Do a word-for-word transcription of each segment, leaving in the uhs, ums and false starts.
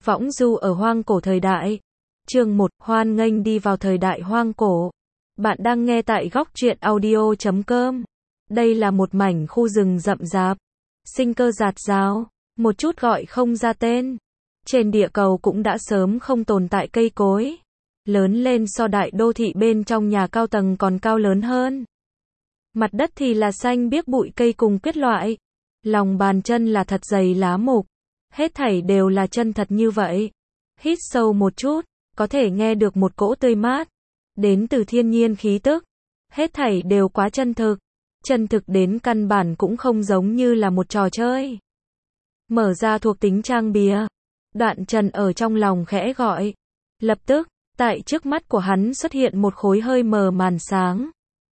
Võng du ở hoang cổ thời đại. Chương một, hoan nghênh đi vào thời đại hoang cổ. Bạn đang nghe tại góc truyện audio chấm com. Đây là một mảnh khu rừng rậm rạp, sinh cơ rạt rào, một chút gọi không ra tên. Trên địa cầu cũng đã sớm không tồn tại cây cối. Lớn lên so đại đô thị bên trong nhà cao tầng còn cao lớn hơn. Mặt đất thì là xanh biếc bụi cây cùng kết loại. Lòng bàn chân là thật dày lá mục. Hết thảy đều là chân thật như vậy. Hít sâu một chút, có thể nghe được một cỗ tươi mát, đến từ thiên nhiên khí tức. Hết thảy đều quá chân thực. Chân thực đến căn bản cũng không giống như là một trò chơi. Mở ra thuộc tính trang bìa. Đoạn Trần ở trong lòng khẽ gọi. Lập tức, tại trước mắt của hắn xuất hiện một khối hơi mờ màn sáng.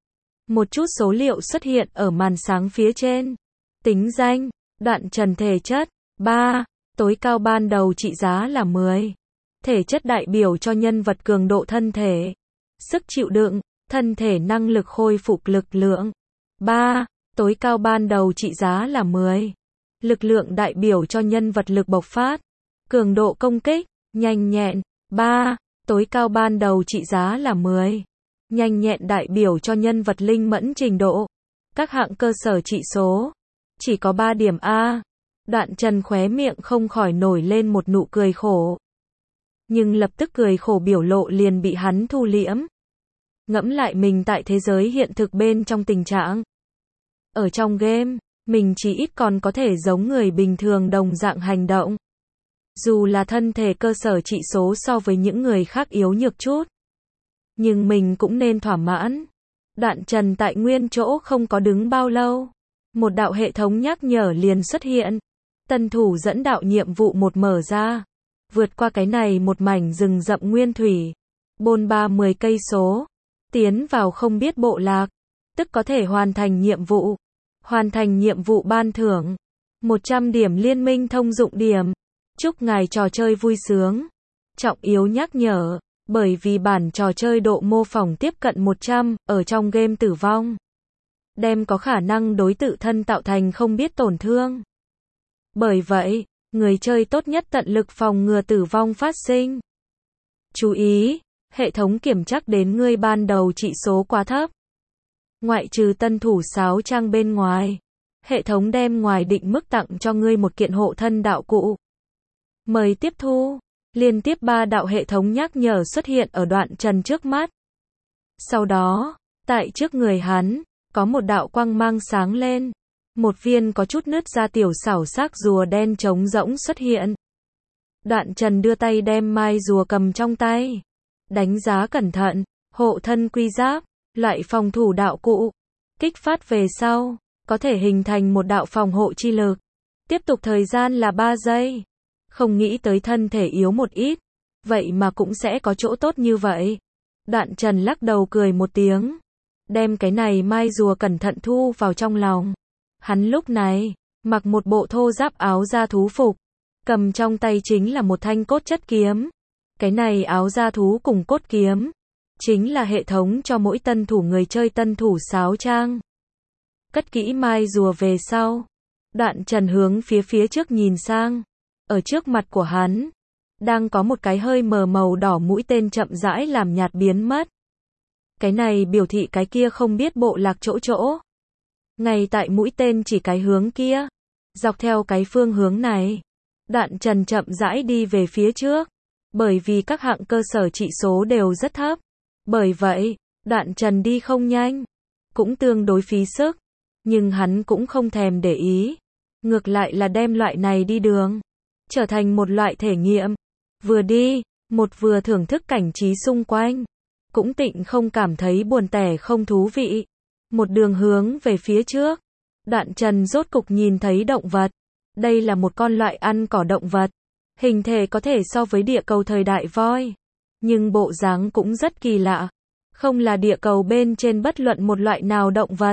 Một chút số liệu xuất hiện ở màn sáng phía trên. Tính danh, Đoạn Trần thể chất, ba, tối cao ban đầu trị giá là mười. Thể chất đại biểu cho nhân vật cường độ thân thể. Sức chịu đựng, thân thể năng lực khôi phục lực lượng. ba. Tối cao ban đầu trị giá là mười. Lực lượng đại biểu cho nhân vật lực bộc phát. Cường độ công kích, nhanh nhẹn. ba. Tối cao ban đầu trị giá là mười. Nhanh nhẹn đại biểu cho nhân vật linh mẫn trình độ. Các hạng cơ sở trị số. Chỉ có ba điểm A. Đoạn Trần khóe miệng không khỏi nổi lên một nụ cười khổ. Nhưng lập tức cười khổ biểu lộ liền bị hắn thu liễm. Ngẫm lại mình tại thế giới hiện thực bên trong tình trạng. Ở trong game, mình chỉ ít còn có thể giống người bình thường đồng dạng hành động. Dù là thân thể cơ sở trị số so với những người khác yếu nhược chút. Nhưng mình cũng nên thỏa mãn. Đoạn Trần tại nguyên chỗ không có đứng bao lâu. Một đạo hệ thống nhắc nhở liền xuất hiện. Tân thủ dẫn đạo nhiệm vụ một mở ra. Vượt qua cái này một mảnh rừng rậm nguyên thủy. Bôn ba mười cây số. Tiến vào không biết bộ lạc. Tức có thể hoàn thành nhiệm vụ. Hoàn thành nhiệm vụ ban thưởng. một trăm điểm liên minh thông dụng điểm. Chúc ngài trò chơi vui sướng. Trọng yếu nhắc nhở. Bởi vì bản trò chơi độ mô phỏng tiếp cận một trăm, ở trong game tử vong. Đem có khả năng đối tự thân tạo thành không biết tổn thương. Bởi vậy, người chơi tốt nhất tận lực phòng ngừa tử vong phát sinh. Chú ý, hệ thống kiểm trắc đến ngươi ban đầu trị số quá thấp. Ngoại trừ tân thủ sáo trang bên ngoài, hệ thống đem ngoài định mức tặng cho ngươi một kiện hộ thân đạo cụ. Mời tiếp thu. Liên tiếp ba đạo hệ thống nhắc nhở xuất hiện ở Đoạn Trần trước mắt. Sau đó, tại trước người hắn, có một đạo quang mang sáng lên. Một viên có chút nứt ra tiểu xảo xác rùa đen trống rỗng xuất hiện. Đoạn Trần đưa tay đem mai rùa cầm trong tay. Đánh giá cẩn thận, hộ thân quy giáp, loại phòng thủ đạo cụ. Kích phát về sau, có thể hình thành một đạo phòng hộ chi lực. Tiếp tục thời gian là ba giây. Không nghĩ tới thân thể yếu một ít. Vậy mà cũng sẽ có chỗ tốt như vậy. Đoạn Trần lắc đầu cười một tiếng. Đem cái này mai rùa cẩn thận thu vào trong lòng. Hắn lúc này, mặc một bộ thô giáp áo da thú phục. Cầm trong tay chính là một thanh cốt chất kiếm. Cái này áo da thú cùng cốt kiếm. Chính là hệ thống cho mỗi tân thủ người chơi tân thủ sáo trang. Cất kỹ mai rùa về sau. Đoạn Trần hướng phía phía trước nhìn sang. Ở trước mặt của hắn, đang có một cái hơi mờ màu đỏ mũi tên chậm rãi làm nhạt biến mất. Cái này biểu thị cái kia không biết bộ lạc chỗ chỗ. Ngay tại mũi tên chỉ cái hướng kia. Dọc theo cái phương hướng này. Đoạn Trần chậm rãi đi về phía trước. Bởi vì các hạng cơ sở trị số đều rất thấp. Bởi vậy, Đoạn Trần đi không nhanh. Cũng tương đối phí sức. Nhưng hắn cũng không thèm để ý. Ngược lại là đem loại này đi đường. Trở thành một loại thể nghiệm. Vừa đi, một vừa thưởng thức cảnh trí xung quanh. Cũng tịnh không cảm thấy buồn tẻ không thú vị. Một đường hướng về phía trước. Đoạn Trần rốt cục nhìn thấy động vật. Đây là một con loại ăn cỏ động vật. Hình thể có thể so với địa cầu thời đại voi. Nhưng bộ dáng cũng rất kỳ lạ. Không là địa cầu bên trên bất luận một loại nào động vật.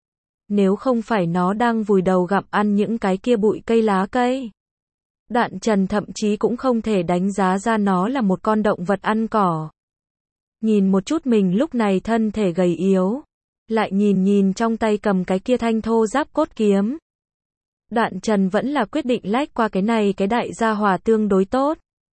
Nếu không phải nó đang vùi đầu gặm ăn những cái kia bụi cây lá cây. Đoạn Trần thậm chí cũng không thể đánh giá ra nó là một con động vật ăn cỏ. Nhìn một chút mình lúc này thân thể gầy yếu. Lại nhìn nhìn trong tay cầm cái kia thanh thô giáp cốt kiếm. Đoạn Trần vẫn là quyết định lách qua cái này cái đại gia hỏa tương đối tốt.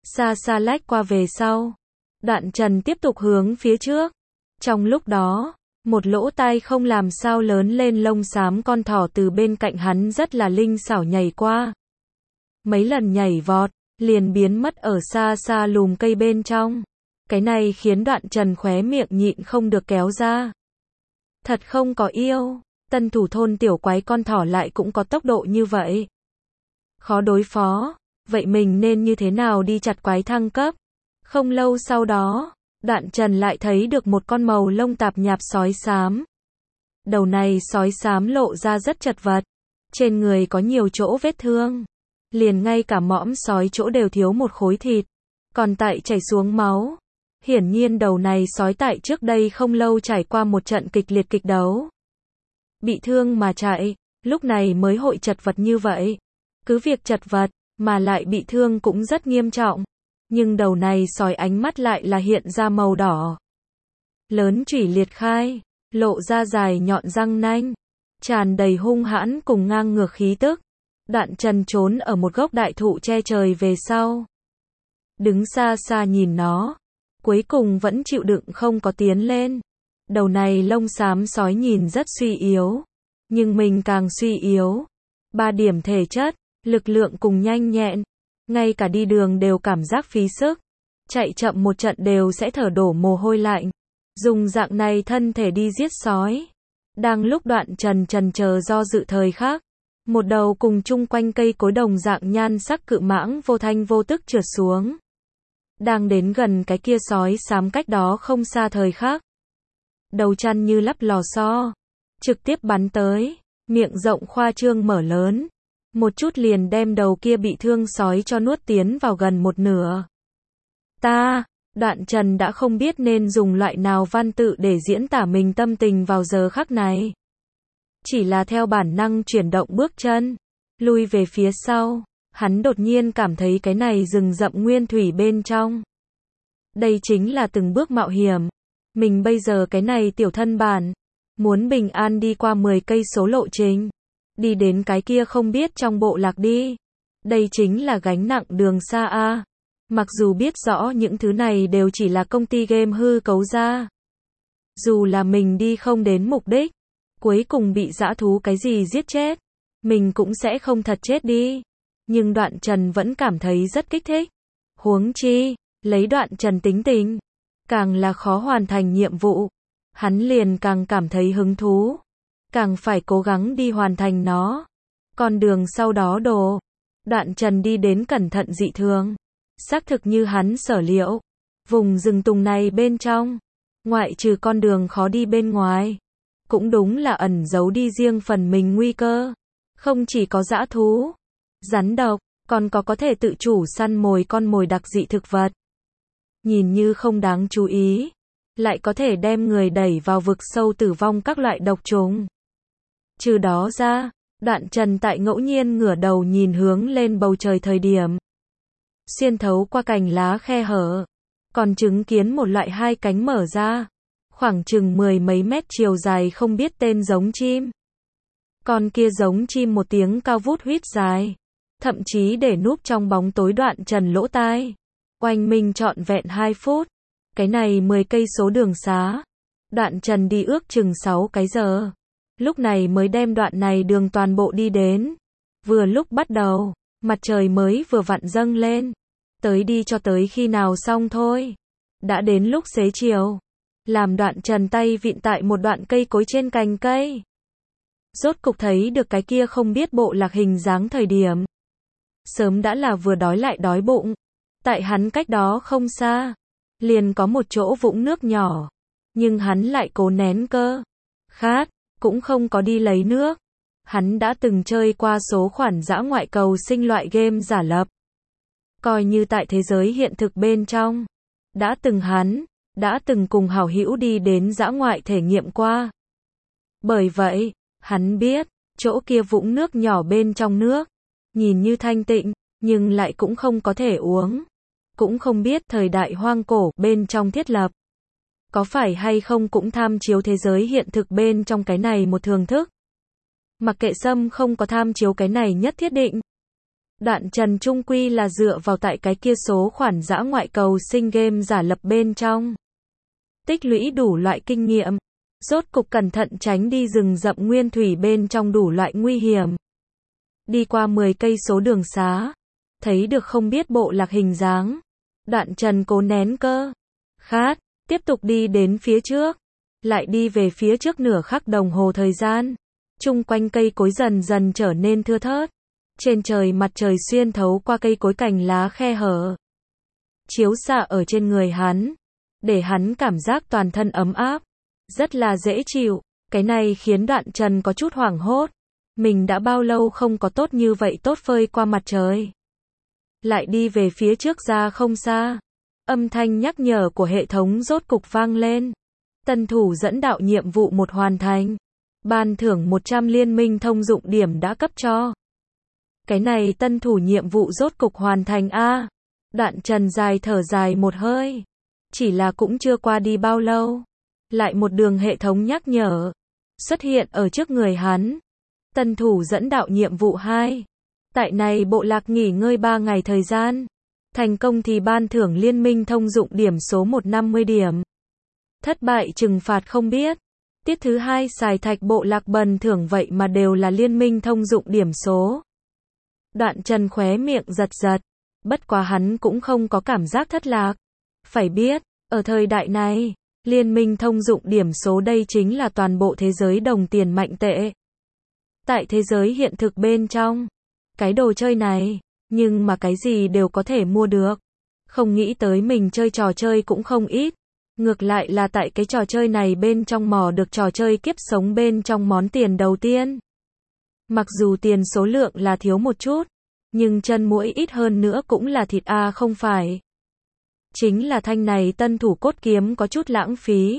xa xa lách qua về sau. Đoạn Trần tiếp tục hướng phía trước. Trong lúc đó, một lỗ tai không làm sao lớn lên lông xám con thỏ từ bên cạnh hắn rất là linh xảo nhảy qua. Mấy lần nhảy vọt, liền biến mất ở xa xa lùm cây bên trong. Cái này khiến Đoạn Trần khóe miệng nhịn không được kéo ra. Thật không có yêu, tân thủ thôn tiểu quái con thỏ lại cũng có tốc độ như vậy. Khó đối phó, vậy mình nên như thế nào đi chặt quái thăng cấp? Không lâu sau đó, Đoạn Trần lại thấy được một con màu lông tạp nhạp sói xám. Đầu này sói xám lộ ra rất chật vật, trên người có nhiều chỗ vết thương, liền ngay cả mõm sói chỗ đều thiếu một khối thịt, còn tại chảy xuống máu. Hiển nhiên đầu này sói tại trước đây không lâu trải qua một trận kịch liệt kịch đấu. Bị thương mà chạy, lúc này mới hội chật vật như vậy. Cứ việc chật vật, mà lại bị thương cũng rất nghiêm trọng. Nhưng đầu này sói ánh mắt lại là hiện ra màu đỏ. Lớn chủy liệt khai, lộ ra dài nhọn răng nanh, tràn đầy hung hãn cùng ngang ngược khí tức. Đoạn Trần trốn ở một gốc đại thụ che trời về sau. Đứng xa xa nhìn nó, cuối cùng vẫn chịu đựng không có tiến lên. Đầu này lông xám sói nhìn rất suy yếu, nhưng mình càng suy yếu. Ba điểm thể chất, lực lượng cùng nhanh nhẹn, ngay cả đi đường đều cảm giác phí sức. Chạy chậm một trận đều sẽ thở đổ mồ hôi lạnh. Dùng dạng này thân thể đi giết sói. Đang lúc Đoạn Trần trần chờ do dự thời khắc, một đầu cùng chung quanh cây cối đồng dạng nhan sắc cự mãng vô thanh vô tức trượt xuống. Đang đến gần cái kia sói xám cách đó không xa thời khắc. Đầu chăn như lắp lò xo, trực tiếp bắn tới, miệng rộng khoa trương mở lớn. Một chút liền đem đầu kia bị thương sói cho nuốt tiến vào gần một nửa. Ta, Đoạn Trần đã không biết nên dùng loại nào văn tự để diễn tả mình tâm tình vào giờ khắc này. Chỉ là theo bản năng chuyển động bước chân, lui về phía sau, hắn đột nhiên cảm thấy cái này rừng rậm nguyên thủy bên trong. Đây chính là từng bước mạo hiểm. Mình bây giờ cái này tiểu thân bản, muốn bình an đi qua mười cây số lộ trình. Đi đến cái kia không biết trong bộ lạc đi. Đây chính là gánh nặng đường xa a. Mặc dù biết rõ những thứ này đều chỉ là công ty game hư cấu ra. Dù là mình đi không đến mục đích, cuối cùng bị dã thú cái gì giết chết, mình cũng sẽ không thật chết đi. Nhưng Đoạn Trần vẫn cảm thấy rất kích thích. Huống chi, lấy Đoạn Trần tính tình, càng là khó hoàn thành nhiệm vụ, hắn liền càng cảm thấy hứng thú, càng phải cố gắng đi hoàn thành nó. Con đường sau đó đồ, Đoạn Trần đi đến cẩn thận dị thường. Xác thực như hắn sở liệu, vùng rừng tùng này bên trong, ngoại trừ con đường khó đi bên ngoài, cũng đúng là ẩn giấu đi riêng phần mình nguy cơ. Không chỉ có dã thú, rắn độc, còn có có thể tự chủ săn mồi con mồi đặc dị thực vật. Nhìn như không đáng chú ý, lại có thể đem người đẩy vào vực sâu tử vong các loại độc trùng. Trừ đó ra, Đoạn Trần tại ngẫu nhiên ngửa đầu nhìn hướng lên bầu trời thời điểm, xuyên thấu qua cành lá khe hở, còn chứng kiến một loại hai cánh mở ra, khoảng chừng mười mấy mét chiều dài không biết tên giống chim. Con kia giống chim một tiếng cao vút huýt dài, thậm chí để núp trong bóng tối Đoạn Trần lỗ tai. Oanh minh trọn vẹn hai phút. Cái này mười cây số đường xá, Đoạn Trần đi ước chừng sáu cái giờ. Lúc này mới đem đoạn này đường toàn bộ đi đến. Vừa lúc bắt đầu, mặt trời mới vừa vặn dâng lên. Tới đi cho tới khi nào xong thôi. Đã đến lúc xế chiều. Làm Đoạn Trần tay vịn tại một đoạn cây cối trên cành cây. Rốt cục thấy được cái kia không biết bộ lạc hình dáng thời điểm. Sớm đã là vừa đói lại đói bụng. Tại hắn cách đó không xa, liền có một chỗ vũng nước nhỏ. Nhưng hắn lại cố nén cơ khát, cũng không có đi lấy nước. Hắn đã từng chơi qua số khoản dã ngoại cầu sinh loại game giả lập. Coi như tại thế giới hiện thực bên trong. Đã từng hắn, đã từng cùng hảo hữu đi đến dã ngoại thể nghiệm qua. Bởi vậy, hắn biết, chỗ kia vũng nước nhỏ bên trong nước, nhìn như thanh tịnh, nhưng lại cũng không có thể uống. Cũng không biết thời đại hoang cổ bên trong thiết lập, có phải hay không cũng tham chiếu thế giới hiện thực bên trong cái này một thường thức. Mặc kệ Sâm không có tham chiếu cái này nhất thiết định. Đoạn Trần trung quy là dựa vào tại cái kia số khoản dã ngoại cầu sinh game giả lập bên trong. Tích lũy đủ loại kinh nghiệm. Rốt cục cẩn thận tránh đi rừng rậm nguyên thủy bên trong đủ loại nguy hiểm. Đi qua mười cây số đường xá. Thấy được không biết bộ lạc hình dáng. Đoạn Trần cố nén cơ khát, tiếp tục đi đến phía trước. Lại đi về phía trước nửa khắc đồng hồ thời gian. Chung quanh cây cối dần dần trở nên thưa thớt. Trên trời mặt trời xuyên thấu qua cây cối cành lá khe hở. Chiếu xạ ở trên người hắn. Để hắn cảm giác toàn thân ấm áp. Rất là dễ chịu. Cái này khiến Đoạn Trần có chút hoảng hốt. Mình đã bao lâu không có tốt như vậy tốt phơi qua mặt trời. Lại đi về phía trước ra không xa. Âm thanh nhắc nhở của hệ thống rốt cục vang lên. Tân thủ dẫn đạo nhiệm vụ một hoàn thành. Ban thưởng một trăm liên minh thông dụng điểm đã cấp cho. Cái này tân thủ nhiệm vụ rốt cục hoàn thành a. Đoạn Trần dài thở dài một hơi. Chỉ là cũng chưa qua đi bao lâu. Lại một đường hệ thống nhắc nhở. Xuất hiện ở trước người hắn. Tân thủ dẫn đạo nhiệm vụ hai. Tại này bộ lạc nghỉ ngơi ba ngày thời gian. Thành công thì ban thưởng liên minh thông dụng điểm số một trăm năm mươi điểm. Thất bại trừng phạt không biết. Tiết thứ hai xài thạch bộ lạc bần thưởng vậy mà đều là liên minh thông dụng điểm số. Đoạn Trần khóe miệng giật giật. Bất quá hắn cũng không có cảm giác thất lạc. Phải biết, ở thời đại này, liên minh thông dụng điểm số đây chính là toàn bộ thế giới đồng tiền mạnh tệ. Tại thế giới hiện thực bên trong, cái đồ chơi này, nhưng mà cái gì đều có thể mua được. Không nghĩ tới mình chơi trò chơi cũng không ít. Ngược lại là tại cái trò chơi này bên trong mò được trò chơi kiếp sống bên trong món tiền đầu tiên. Mặc dù tiền số lượng là thiếu một chút, nhưng chân muỗi ít hơn nữa cũng là thịt a không phải. Chính là thanh này tân thủ cốt kiếm có chút lãng phí.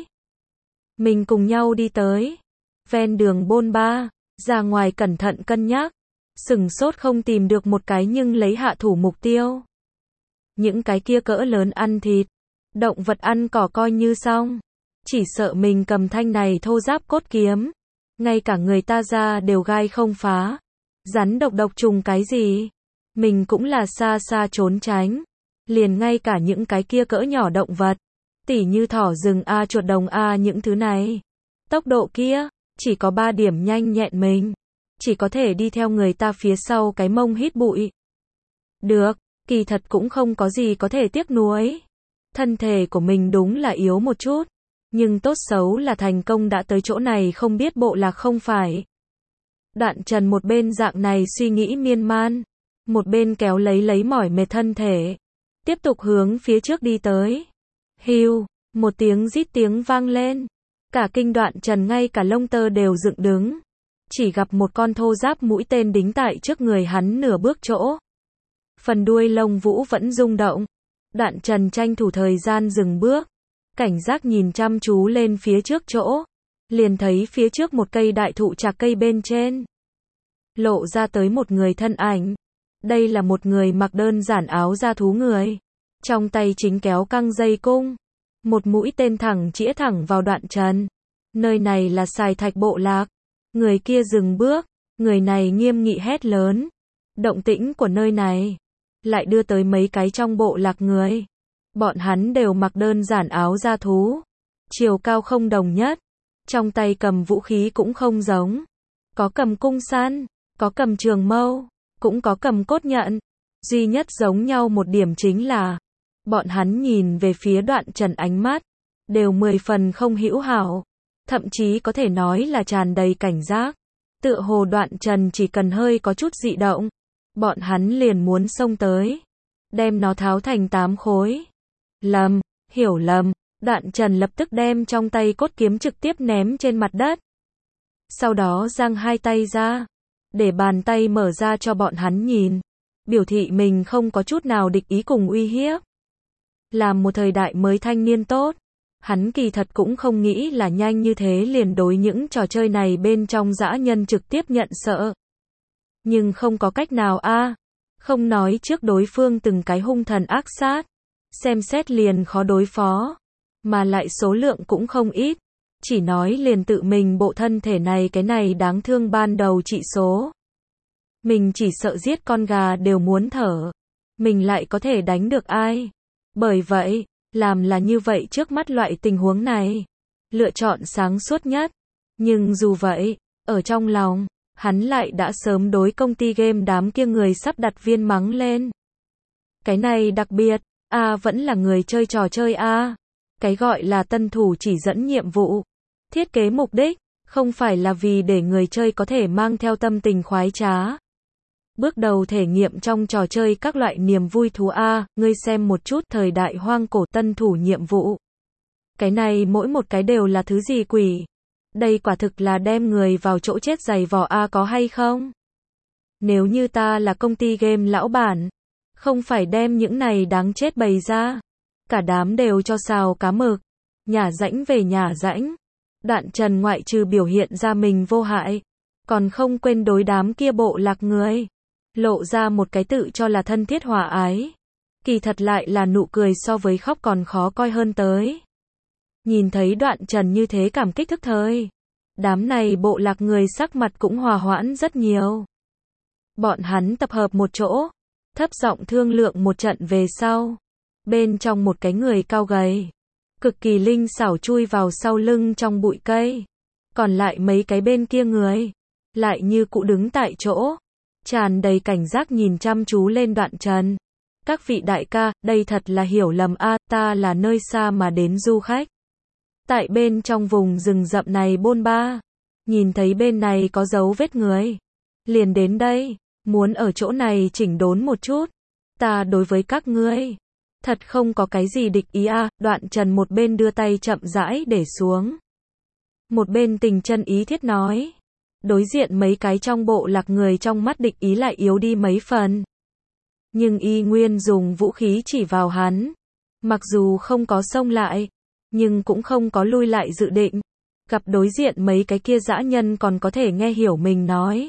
Mình cùng nhau đi tới. Ven đường bôn ba, ra ngoài cẩn thận cân nhắc. Sửng sốt không tìm được một cái nhưng lấy hạ thủ mục tiêu. Những cái kia cỡ lớn ăn thịt. Động vật ăn cỏ coi như xong. Chỉ sợ mình cầm thanh này thô giáp cốt kiếm. Ngay cả người ta ra đều gai không phá. Rắn độc độc trùng cái gì. Mình cũng là xa xa trốn tránh. Liền ngay cả những cái kia cỡ nhỏ động vật. Tỉ như thỏ rừng a chuột đồng a những thứ này. Tốc độ kia, chỉ có ba điểm nhanh nhẹn mình. Chỉ có thể đi theo người ta phía sau cái mông hít bụi. Được, kỳ thật cũng không có gì có thể tiếc nuối. Thân thể của mình đúng là yếu một chút. Nhưng tốt xấu là thành công đã tới chỗ này không biết bộ lạc không phải. Đoạn Trần một bên dạng này suy nghĩ miên man. Một bên kéo lấy lấy mỏi mệt thân thể. Tiếp tục hướng phía trước đi tới. Hiu, một tiếng rít tiếng vang lên. Cả kinh Đoạn Trần ngay cả lông tơ đều dựng đứng. Chỉ gặp một con thô giáp mũi tên đính tại trước người hắn nửa bước chỗ. Phần đuôi lông vũ vẫn rung động. Đoạn Trần tranh thủ thời gian dừng bước. Cảnh giác nhìn chăm chú lên phía trước chỗ. Liền thấy phía trước một cây đại thụ trạc cây bên trên. Lộ ra tới một người thân ảnh. Đây là một người mặc đơn giản áo da thú người. Trong tay chính kéo căng dây cung. Một mũi tên thẳng chĩa thẳng vào Đoạn Trần. Nơi này là xài thạch bộ lạc. Người kia dừng bước. Người này nghiêm nghị hét lớn. Động tĩnh của nơi này lại đưa tới mấy cái trong bộ lạc người. Bọn hắn đều mặc đơn giản áo da thú. Chiều cao không đồng nhất. Trong tay cầm vũ khí cũng không giống. Có cầm cung săn, có cầm trường mâu, cũng có cầm cốt nhận. Duy nhất giống nhau một điểm chính là bọn hắn nhìn về phía Đoạn Trần ánh mắt đều mười phần không hữu hảo, thậm chí có thể nói là tràn đầy cảnh giác. Tựa hồ Đoạn Trần chỉ cần hơi có chút dị động, bọn hắn liền muốn xông tới, đem nó tháo thành tám khối. Lầm, hiểu lầm. Đoạn Trần lập tức đem trong tay cốt kiếm trực tiếp ném trên mặt đất. Sau đó giang hai tay ra, để bàn tay mở ra cho bọn hắn nhìn, biểu thị mình không có chút nào địch ý cùng uy hiếp. Làm một thời đại mới thanh niên tốt, hắn kỳ thật cũng không nghĩ là nhanh như thế liền đối những trò chơi này bên trong dã nhân trực tiếp nhận sợ. Nhưng không có cách nào a, không nói trước đối phương từng cái hung thần ác sát, xem xét liền khó đối phó, mà lại số lượng cũng không ít, chỉ nói liền tự mình bộ thân thể này cái này đáng thương ban đầu trị số. Mình chỉ sợ giết con gà đều muốn thở. Mình lại có thể đánh được ai? Bởi vậy, làm là như vậy trước mắt loại tình huống này. Lựa chọn sáng suốt nhất. Nhưng dù vậy, ở trong lòng, hắn lại đã sớm đối công ty game đám kia người sắp đặt viên mắng lên. Cái này đặc biệt, a vẫn là người chơi trò chơi a. Cái gọi là tân thủ chỉ dẫn nhiệm vụ. Thiết kế mục đích, không phải là vì để người chơi có thể mang theo tâm tình khoái trá. Bước đầu thể nghiệm trong trò chơi các loại niềm vui thú a, ngươi xem một chút thời đại hoang cổ tân thủ nhiệm vụ. Cái này mỗi một cái đều là thứ gì quỷ? Đây quả thực là đem người vào chỗ chết giày vò a có hay không? Nếu như ta là công ty game lão bản, không phải đem những này đáng chết bày ra. Cả đám đều cho xào cá mực. Nhả rãnh về nhả rãnh. Đoạn Trần ngoại trừ biểu hiện ra mình vô hại, còn không quên đối đám kia bộ lạc người. Lộ ra một cái tự cho là thân thiết hòa ái. Kỳ thật lại là nụ cười so với khóc còn khó coi hơn tới. Nhìn thấy Đoạn Trần như thế cảm kích thức thời. Đám này bộ lạc người sắc mặt cũng hòa hoãn rất nhiều. Bọn hắn tập hợp một chỗ, thấp giọng thương lượng một trận về sau. Bên trong một cái người cao gầy, cực kỳ linh xảo chui vào sau lưng trong bụi cây. Còn lại mấy cái bên kia người, lại như cụ đứng tại chỗ, tràn đầy cảnh giác nhìn chăm chú lên Đoạn Trần. Các vị đại ca, đây thật là hiểu lầm a, ta là nơi xa mà đến du khách. Tại bên trong vùng rừng rậm này bôn ba, nhìn thấy bên này có dấu vết người, liền đến đây, muốn ở chỗ này chỉnh đốn một chút. Ta đối với các ngươi, thật không có cái gì địch ý a. Đoạn Trần một bên đưa tay chậm rãi để xuống, một bên tình chân ý thiết nói. Đối diện mấy cái trong bộ lạc người trong mắt địch ý lại yếu đi mấy phần. Nhưng y nguyên dùng vũ khí chỉ vào hắn. Mặc dù không có xông lại, nhưng cũng không có lui lại dự định. Gặp đối diện mấy cái kia dã nhân còn có thể nghe hiểu mình nói.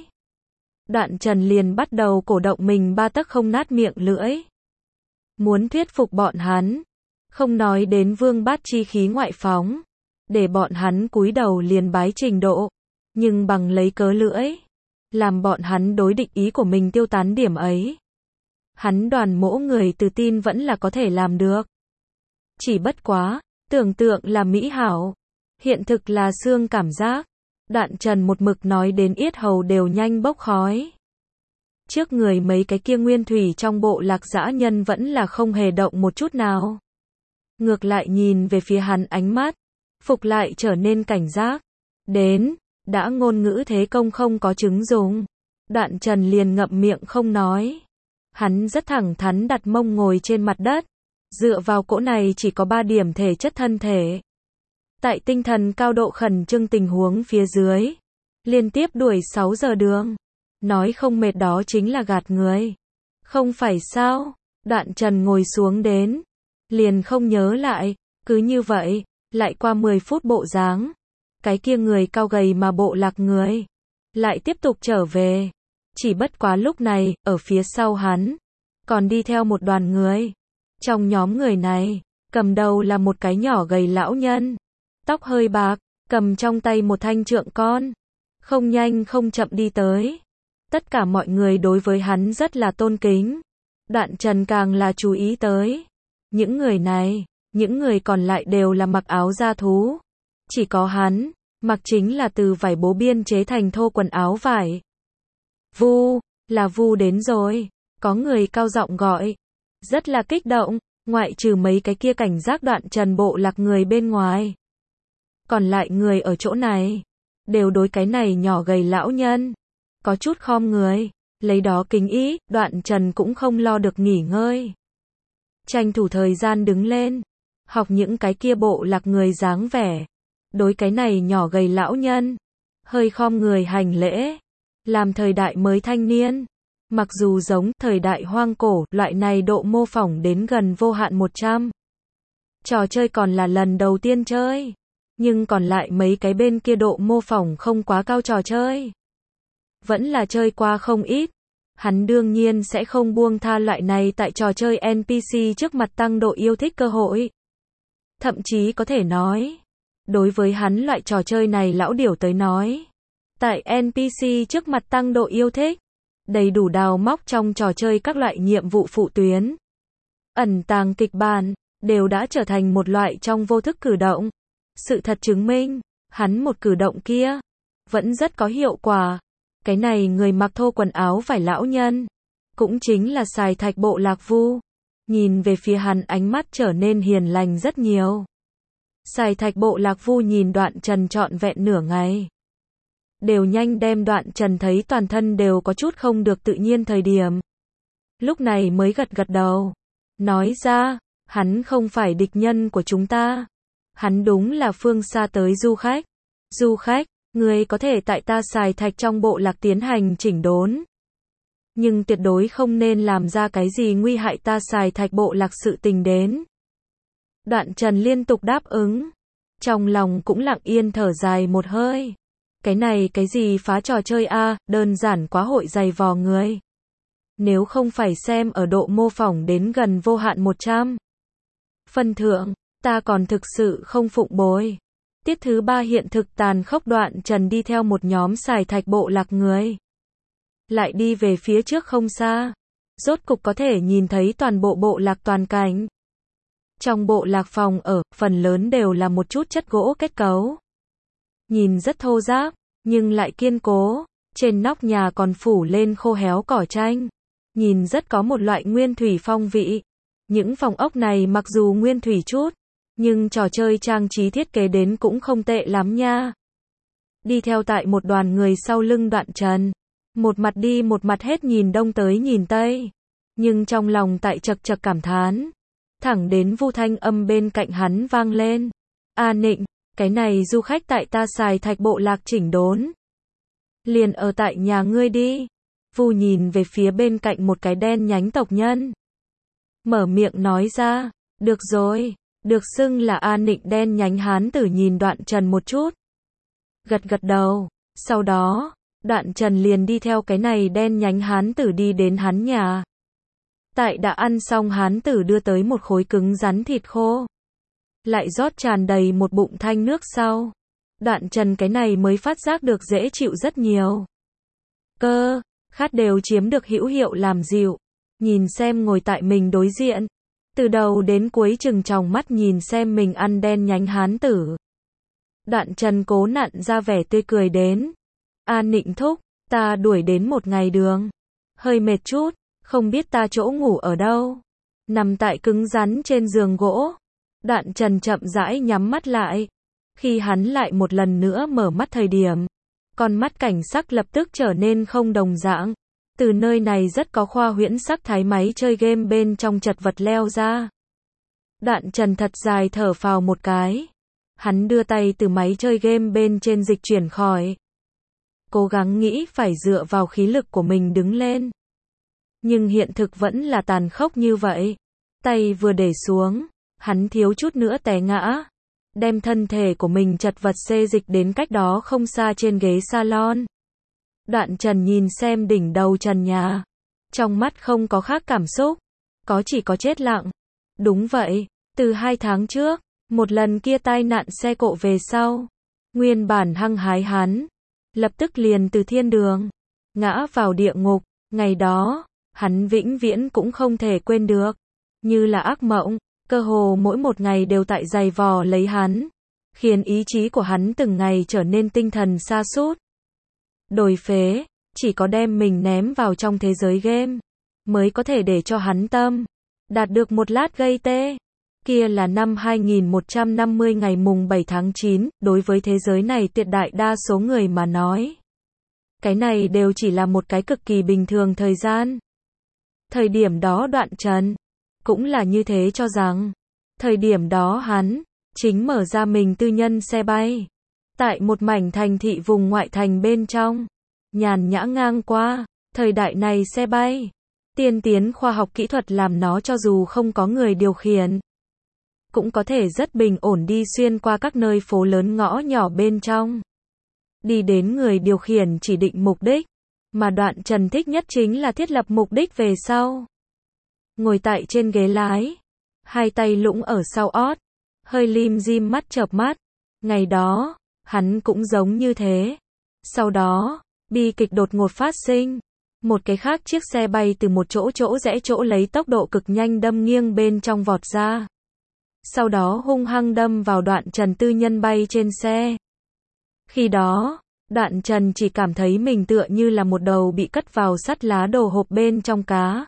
Đoạn Trần liền bắt đầu cổ động mình ba tấc không nát miệng lưỡi. Muốn thuyết phục bọn hắn. Không nói đến vương bát chi khí ngoại phóng. Để bọn hắn cúi đầu liền bái trình độ. Nhưng bằng lấy cớ lưỡi. Làm bọn hắn đối địch ý của mình tiêu tán điểm ấy. Hắn đoàn mỗ người tự tin vẫn là có thể làm được. Chỉ bất quá, tưởng tượng là mỹ hảo. Hiện thực là xương cảm giác. Đoạn Trần một mực nói đến yết hầu đều nhanh bốc khói. Trước người mấy cái kia nguyên thủy trong bộ lạc dã nhân vẫn là không hề động một chút nào. Ngược lại nhìn về phía hắn ánh mắt, phục lại trở nên cảnh giác. Đến, đã ngôn ngữ thế công không có chứng dùng. Đoạn Trần liền ngậm miệng không nói. Hắn rất thẳng thắn đặt mông ngồi trên mặt đất. Dựa vào cỗ này chỉ có ba điểm thể chất thân thể. Tại tinh thần cao độ khẩn trương tình huống phía dưới. Liên tiếp đuổi sáu giờ đường. Nói không mệt đó chính là gạt người. Không phải sao? Đoạn Trần ngồi xuống đến. Liền không nhớ lại. Cứ như vậy, lại qua mười phút bộ dáng. Cái kia người cao gầy mà bộ lạc người. Lại tiếp tục trở về. Chỉ bất quá lúc này, ở phía sau hắn. Còn đi theo một đoàn người. Trong nhóm người này, cầm đầu là một cái nhỏ gầy lão nhân. Tóc hơi bạc, cầm trong tay một thanh trượng con. Không nhanh không chậm đi tới. Tất cả mọi người đối với hắn rất là tôn kính. Đoạn Trần càng là chú ý tới. Những người này, những người còn lại đều là mặc áo da thú. Chỉ có hắn, mặc chính là từ vải bố biên chế thành thô quần áo vải. Vu, là Vu đến rồi. Có người cao giọng gọi. Rất là kích động, ngoại trừ mấy cái kia cảnh giác Đoạn Trần bộ lạc người bên ngoài. Còn lại người ở chỗ này, đều đối cái này nhỏ gầy lão nhân. Có chút khom người, lấy đó kính ý, Đoạn Trần cũng không lo được nghỉ ngơi. Tranh thủ thời gian đứng lên, học những cái kia bộ lạc người dáng vẻ. Đối cái này nhỏ gầy lão nhân, hơi khom người hành lễ. Làm thời đại mới thanh niên. Mặc dù giống thời đại hoang cổ, loại này độ mô phỏng đến gần vô hạn một trăm. Trò chơi còn là lần đầu tiên chơi. Nhưng còn lại mấy cái bên kia độ mô phỏng không quá cao trò chơi. Vẫn là chơi qua không ít. Hắn đương nhiên sẽ không buông tha loại này tại trò chơi en pê xê trước mặt tăng độ yêu thích cơ hội. Thậm chí có thể nói, đối với hắn loại trò chơi này lão điểu tới nói, tại en pê xê trước mặt tăng độ yêu thích, đầy đủ đào móc trong trò chơi các loại nhiệm vụ phụ tuyến, ẩn tàng kịch bản, đều đã trở thành một loại trong vô thức cử động. Sự thật chứng minh, hắn một cử động kia, vẫn rất có hiệu quả. Cái này người mặc thô quần áo vải lão nhân, cũng chính là Sài Thạch Bộ Lạc Vu, nhìn về phía hắn ánh mắt trở nên hiền lành rất nhiều. Sài Thạch Bộ Lạc Vu nhìn Đoạn Trần trọn vẹn nửa ngày. Đều nhanh đem Đoạn Trần thấy toàn thân đều có chút không được tự nhiên thời điểm. Lúc này mới gật gật đầu. Nói ra, hắn không phải địch nhân của chúng ta. Hắn đúng là phương xa tới du khách. Du khách, người có thể tại ta Sài Thạch trong bộ lạc tiến hành chỉnh đốn. Nhưng tuyệt đối không nên làm ra cái gì nguy hại ta Sài Thạch bộ lạc sự tình đến. Đoạn Trần liên tục đáp ứng. Trong lòng cũng lặng yên thở dài một hơi. Cái này cái gì phá trò chơi a, đơn giản quá hội dày vò người. Nếu không phải xem ở độ mô phỏng đến gần vô hạn một trăm phần thượng, ta còn thực sự không phụng bồi. Tiết thứ ba hiện thực tàn khốc. Đoạn Trần đi theo một nhóm Sài Thạch bộ lạc người. Lại đi về phía trước không xa. Rốt cục có thể nhìn thấy toàn bộ bộ lạc toàn cảnh. Trong bộ lạc phòng ở, phần lớn đều là một chút chất gỗ kết cấu. Nhìn rất thô ráp, nhưng lại kiên cố. Trên nóc nhà còn phủ lên khô héo cỏ tranh. Nhìn rất có một loại nguyên thủy phong vị. Những phòng ốc này mặc dù nguyên thủy chút, nhưng trò chơi trang trí thiết kế đến cũng không tệ lắm nha. Đi theo tại một đoàn người sau lưng Đoạn Trần. Một mặt đi một mặt hết nhìn đông tới nhìn tây. Nhưng trong lòng tại chật chật cảm thán. Thẳng đến Vu thanh âm bên cạnh hắn vang lên. A Nịnh, cái này du khách tại ta Sài Thạch bộ lạc chỉnh đốn. Liền ở tại nhà ngươi đi. Vu nhìn về phía bên cạnh một cái đen nhánh tộc nhân. Mở miệng nói ra, được rồi, được xưng là A Nịnh đen nhánh hán tử nhìn Đoạn Trần một chút. Gật gật đầu, sau đó, Đoạn Trần liền đi theo cái này đen nhánh hán tử đi đến hắn nhà. Tại đã ăn xong hán tử đưa tới một khối cứng rắn thịt khô. Lại rót tràn đầy một bụng thanh nước sau. Đoạn Trần cái này mới phát giác được dễ chịu rất nhiều. Cơ, khát đều chiếm được hữu hiệu làm dịu. Nhìn xem ngồi tại mình đối diện. Từ đầu đến cuối chừng tròng mắt nhìn xem mình ăn đen nhánh hán tử. Đoạn Trần cố nặn ra vẻ tươi cười đến. A Nịnh thúc, ta đuổi đến một ngày đường. Hơi mệt chút, không biết ta chỗ ngủ ở đâu. Nằm tại cứng rắn trên giường gỗ. Đoạn Trần chậm rãi nhắm mắt lại. Khi hắn lại một lần nữa mở mắt thời điểm, con mắt cảnh sắc lập tức trở nên không đồng dạng. Từ nơi này rất có khoa huyễn sắc thái máy chơi game bên trong chật vật leo ra. Đoạn Trần thật dài thở phào một cái. Hắn đưa tay từ máy chơi game bên trên dịch chuyển khỏi. Cố gắng nghĩ phải dựa vào khí lực của mình đứng lên. Nhưng hiện thực vẫn là tàn khốc như vậy. Tay vừa để xuống, hắn thiếu chút nữa té ngã. Đem thân thể của mình chật vật xê dịch đến cách đó không xa trên ghế salon. Đoạn Trần nhìn xem đỉnh đầu trần nhà. Trong mắt không có khác cảm xúc. Có chỉ có chết lặng. Đúng vậy, từ hai tháng trước, một lần kia tai nạn xe cộ về sau. Nguyên bản hăng hái hắn. Lập tức liền từ thiên đường. Ngã vào địa ngục. Ngày đó, hắn vĩnh viễn cũng không thể quên được. Như là ác mộng. Cơ hồ mỗi một ngày đều tại giày vò lấy hắn. Khiến ý chí của hắn từng ngày trở nên tinh thần sa sút. Đổi phế, chỉ có đem mình ném vào trong thế giới game, mới có thể để cho hắn tâm đạt được một lát gây tê. Kia là năm hai nghìn một trăm năm mươi ngày mùng bảy tháng chín, đối với thế giới này tuyệt đại đa số người mà nói. Cái này đều chỉ là một cái cực kỳ bình thường thời gian. Thời điểm đó Đoạn Trần cũng là như thế cho rằng. Thời điểm đó hắn chính mở ra mình tư nhân xe bay. Tại một mảnh thành thị vùng ngoại thành bên trong. Nhàn nhã ngang qua. Thời đại này xe bay. Tiên tiến khoa học kỹ thuật làm nó cho dù không có người điều khiển. Cũng có thể rất bình ổn đi xuyên qua các nơi phố lớn ngõ nhỏ bên trong. Đi đến người điều khiển chỉ định mục đích. Mà Đoạn Trần thích nhất chính là thiết lập mục đích về sau. Ngồi tại trên ghế lái. Hai tay lũng ở sau ót. Hơi lim dim mắt chợp mắt. Ngày đó, hắn cũng giống như thế. Sau đó, bi kịch đột ngột phát sinh. Một cái khác chiếc xe bay từ một chỗ chỗ rẽ chỗ lấy tốc độ cực nhanh đâm nghiêng bên trong vọt ra. Sau đó hung hăng đâm vào Đoạn Trần tư nhân bay trên xe. Khi đó, Đoạn Trần chỉ cảm thấy mình tựa như là một đầu bị cất vào sắt lá đồ hộp bên trong cá.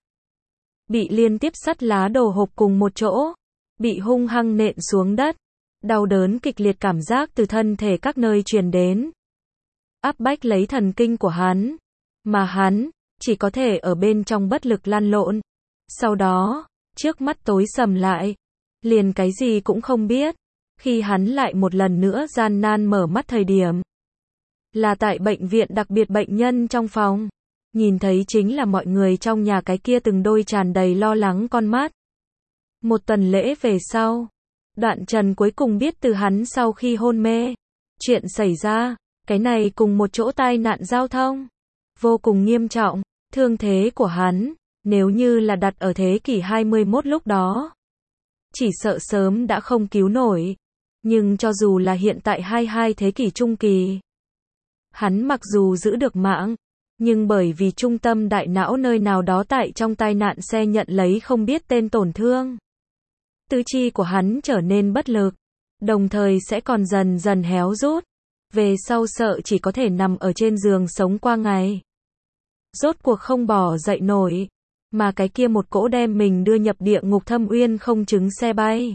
Bị liên tiếp sắt lá đồ hộp cùng một chỗ, bị hung hăng nện xuống đất. Đau đớn kịch liệt cảm giác từ thân thể các nơi truyền đến. Áp bách lấy thần kinh của hắn. Mà hắn, chỉ có thể ở bên trong bất lực lăn lộn. Sau đó, trước mắt tối sầm lại. Liền cái gì cũng không biết. Khi hắn lại một lần nữa gian nan mở mắt thời điểm. Là tại bệnh viện đặc biệt bệnh nhân trong phòng. Nhìn thấy chính là mọi người trong nhà cái kia từng đôi tràn đầy lo lắng con mắt. Một tuần lễ về sau, Đoạn Trần cuối cùng biết từ hắn sau khi hôn mê. Chuyện xảy ra, cái này cùng một chỗ tai nạn giao thông. Vô cùng nghiêm trọng, thương thế của hắn, nếu như là đặt ở thế kỷ hai mươi mốt lúc đó. Chỉ sợ sớm đã không cứu nổi. Nhưng cho dù là hiện tại hai mươi hai thế kỷ trung kỳ. Hắn mặc dù giữ được mạng. Nhưng bởi vì trung tâm đại não nơi nào đó tại trong tai nạn xe nhận lấy không biết tên tổn thương. Tứ chi của hắn trở nên bất lực. Đồng thời sẽ còn dần dần héo rút. Về sau sợ chỉ có thể nằm ở trên giường sống qua ngày. Rốt cuộc không bỏ dậy nổi. Mà cái kia một cỗ đem mình đưa nhập địa ngục thâm uyên không chứng xe bay.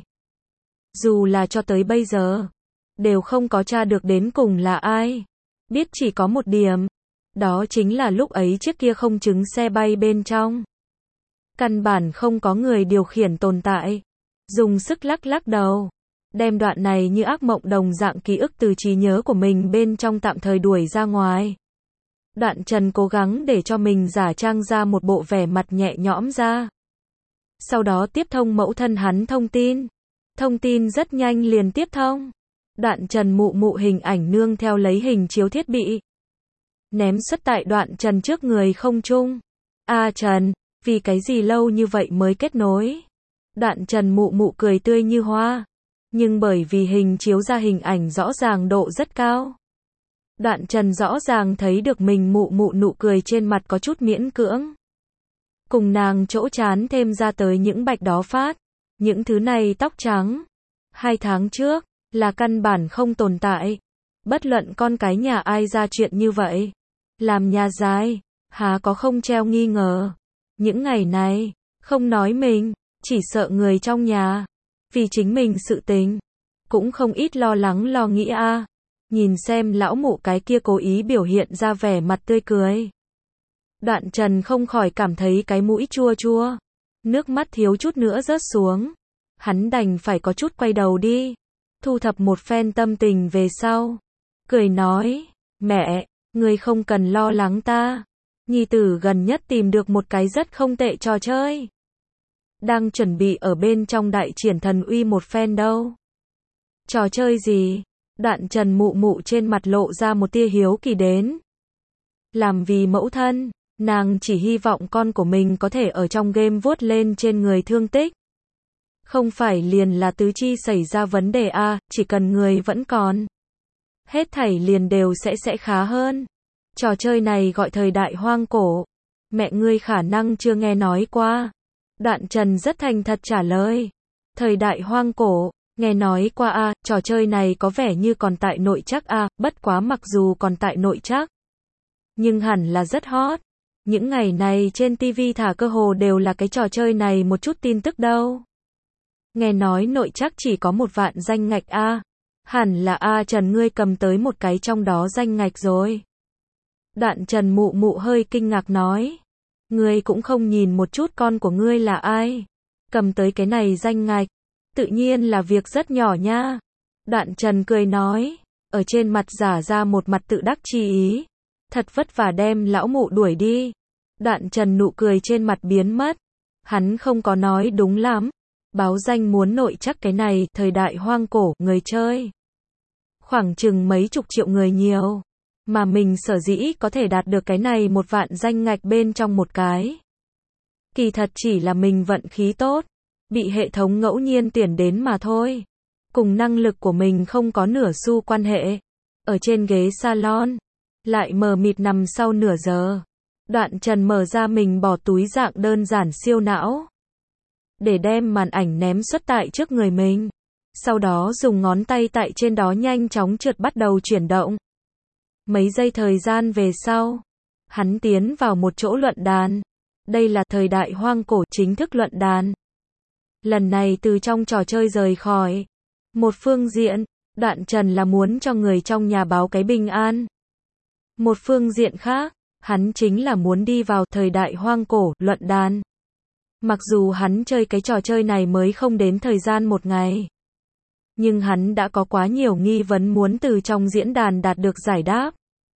Dù là cho tới bây giờ. Đều không có tra được đến cùng là ai. Biết chỉ có một điểm. Đó chính là lúc ấy chiếc kia không chứng xe bay bên trong. Căn bản không có người điều khiển tồn tại. Dùng sức lắc lắc đầu. Đem đoạn này như ác mộng đồng dạng ký ức từ trí nhớ của mình bên trong tạm thời đuổi ra ngoài. Đoạn Trần cố gắng để cho mình giả trang ra một bộ vẻ mặt nhẹ nhõm ra. Sau đó tiếp thông mẫu thân hắn thông tin. Thông tin rất nhanh liền tiếp thông. Đoạn Trần mụ mụ hình ảnh nương theo lấy hình chiếu thiết bị. Ném xuất tại Đoạn Trần trước người không trung. A Trần, vì cái gì lâu như vậy mới kết nối? Đoạn Trần mụ mụ cười tươi như hoa. Nhưng bởi vì hình chiếu ra hình ảnh rõ ràng độ rất cao. Đoạn Trần rõ ràng thấy được mình mụ mụ nụ cười trên mặt có chút miễn cưỡng. Cùng nàng chỗ trán thêm ra tới những bạch đó phát. Những thứ này tóc trắng. Hai tháng trước, là căn bản không tồn tại. Bất luận con cái nhà ai ra chuyện như vậy. Làm nhà dài, há có không treo nghi ngờ. Những ngày này, không nói mình, chỉ sợ người trong nhà. Vì chính mình sự tình. Cũng không ít lo lắng lo nghĩ a à. Nhìn xem lão mụ cái kia cố ý biểu hiện ra vẻ mặt tươi cười. Đoạn Trần không khỏi cảm thấy cái mũi chua chua. Nước mắt thiếu chút nữa rớt xuống. Hắn đành phải có chút quay đầu đi. Thu thập một phen tâm tình về sau. Cười nói, mẹ, người không cần lo lắng ta. Nhi tử gần nhất tìm được một cái rất không tệ trò chơi. Đang chuẩn bị ở bên trong đại triển thần uy một phen đâu. Trò chơi gì? Đoạn Trần mụ mụ trên mặt lộ ra một tia hiếu kỳ đến. Làm vì mẫu thân, nàng chỉ hy vọng con của mình có thể ở trong game vuốt lên trên người thương tích. Không phải liền là tứ chi xảy ra vấn đề a, à, chỉ cần người vẫn còn. Hết thảy liền đều sẽ sẽ khá hơn. Trò chơi này gọi thời đại hoang cổ. Mẹ ngươi khả năng chưa nghe nói qua. Đoạn Trần rất thành thật trả lời. Thời đại hoang cổ, nghe nói qua a, à, trò chơi này có vẻ như còn tại nội trắc a, à, bất quá mặc dù còn tại nội trắc. Nhưng hẳn là rất hot. Những ngày này trên ti vi thả cơ hồ đều là cái trò chơi này một chút tin tức đâu. Nghe nói nội trắc chỉ có một vạn danh ngạch a. À. Hẳn là a à, Trần ngươi cầm tới một cái trong đó danh ngạch rồi. Đoạn Trần mụ mụ hơi kinh ngạc nói. Ngươi cũng không nhìn một chút con của ngươi là ai. Cầm tới cái này danh ngạch. Tự nhiên là việc rất nhỏ nha. Đoạn Trần cười nói. Ở trên mặt giả ra một mặt tự đắc chi ý. Thật vất vả đem lão mụ đuổi đi. Đoạn Trần nụ cười trên mặt biến mất. Hắn không có nói đúng lắm. Báo danh muốn nội chắc cái này, thời đại hoang cổ, người chơi. Khoảng chừng mấy chục triệu người nhiều. Mà mình sở dĩ có thể đạt được cái này một vạn danh ngạch bên trong một cái. Kỳ thật chỉ là mình vận khí tốt. Bị hệ thống ngẫu nhiên tuyển đến mà thôi. Cùng năng lực của mình không có nửa xu quan hệ. Ở trên ghế salon. Lại mờ mịt nằm sau nửa giờ. Đoạn Trần mở ra mình bỏ túi dạng đơn giản siêu não, để đem màn ảnh ném xuất tại trước người mình. Sau đó dùng ngón tay tại trên đó nhanh chóng trượt bắt đầu chuyển động. Mấy giây thời gian về sau, hắn tiến vào một chỗ luận đàn. Đây là thời đại hoang cổ chính thức luận đàn. Lần này từ trong trò chơi rời khỏi. Một phương diện, Đoạn Trần là muốn cho người trong nhà báo cái bình an. Một phương diện khác, hắn chính là muốn đi vào thời đại hoang cổ luận đàn. Mặc dù hắn chơi cái trò chơi này mới không đến thời gian một ngày, nhưng hắn đã có quá nhiều nghi vấn muốn từ trong diễn đàn đạt được giải đáp.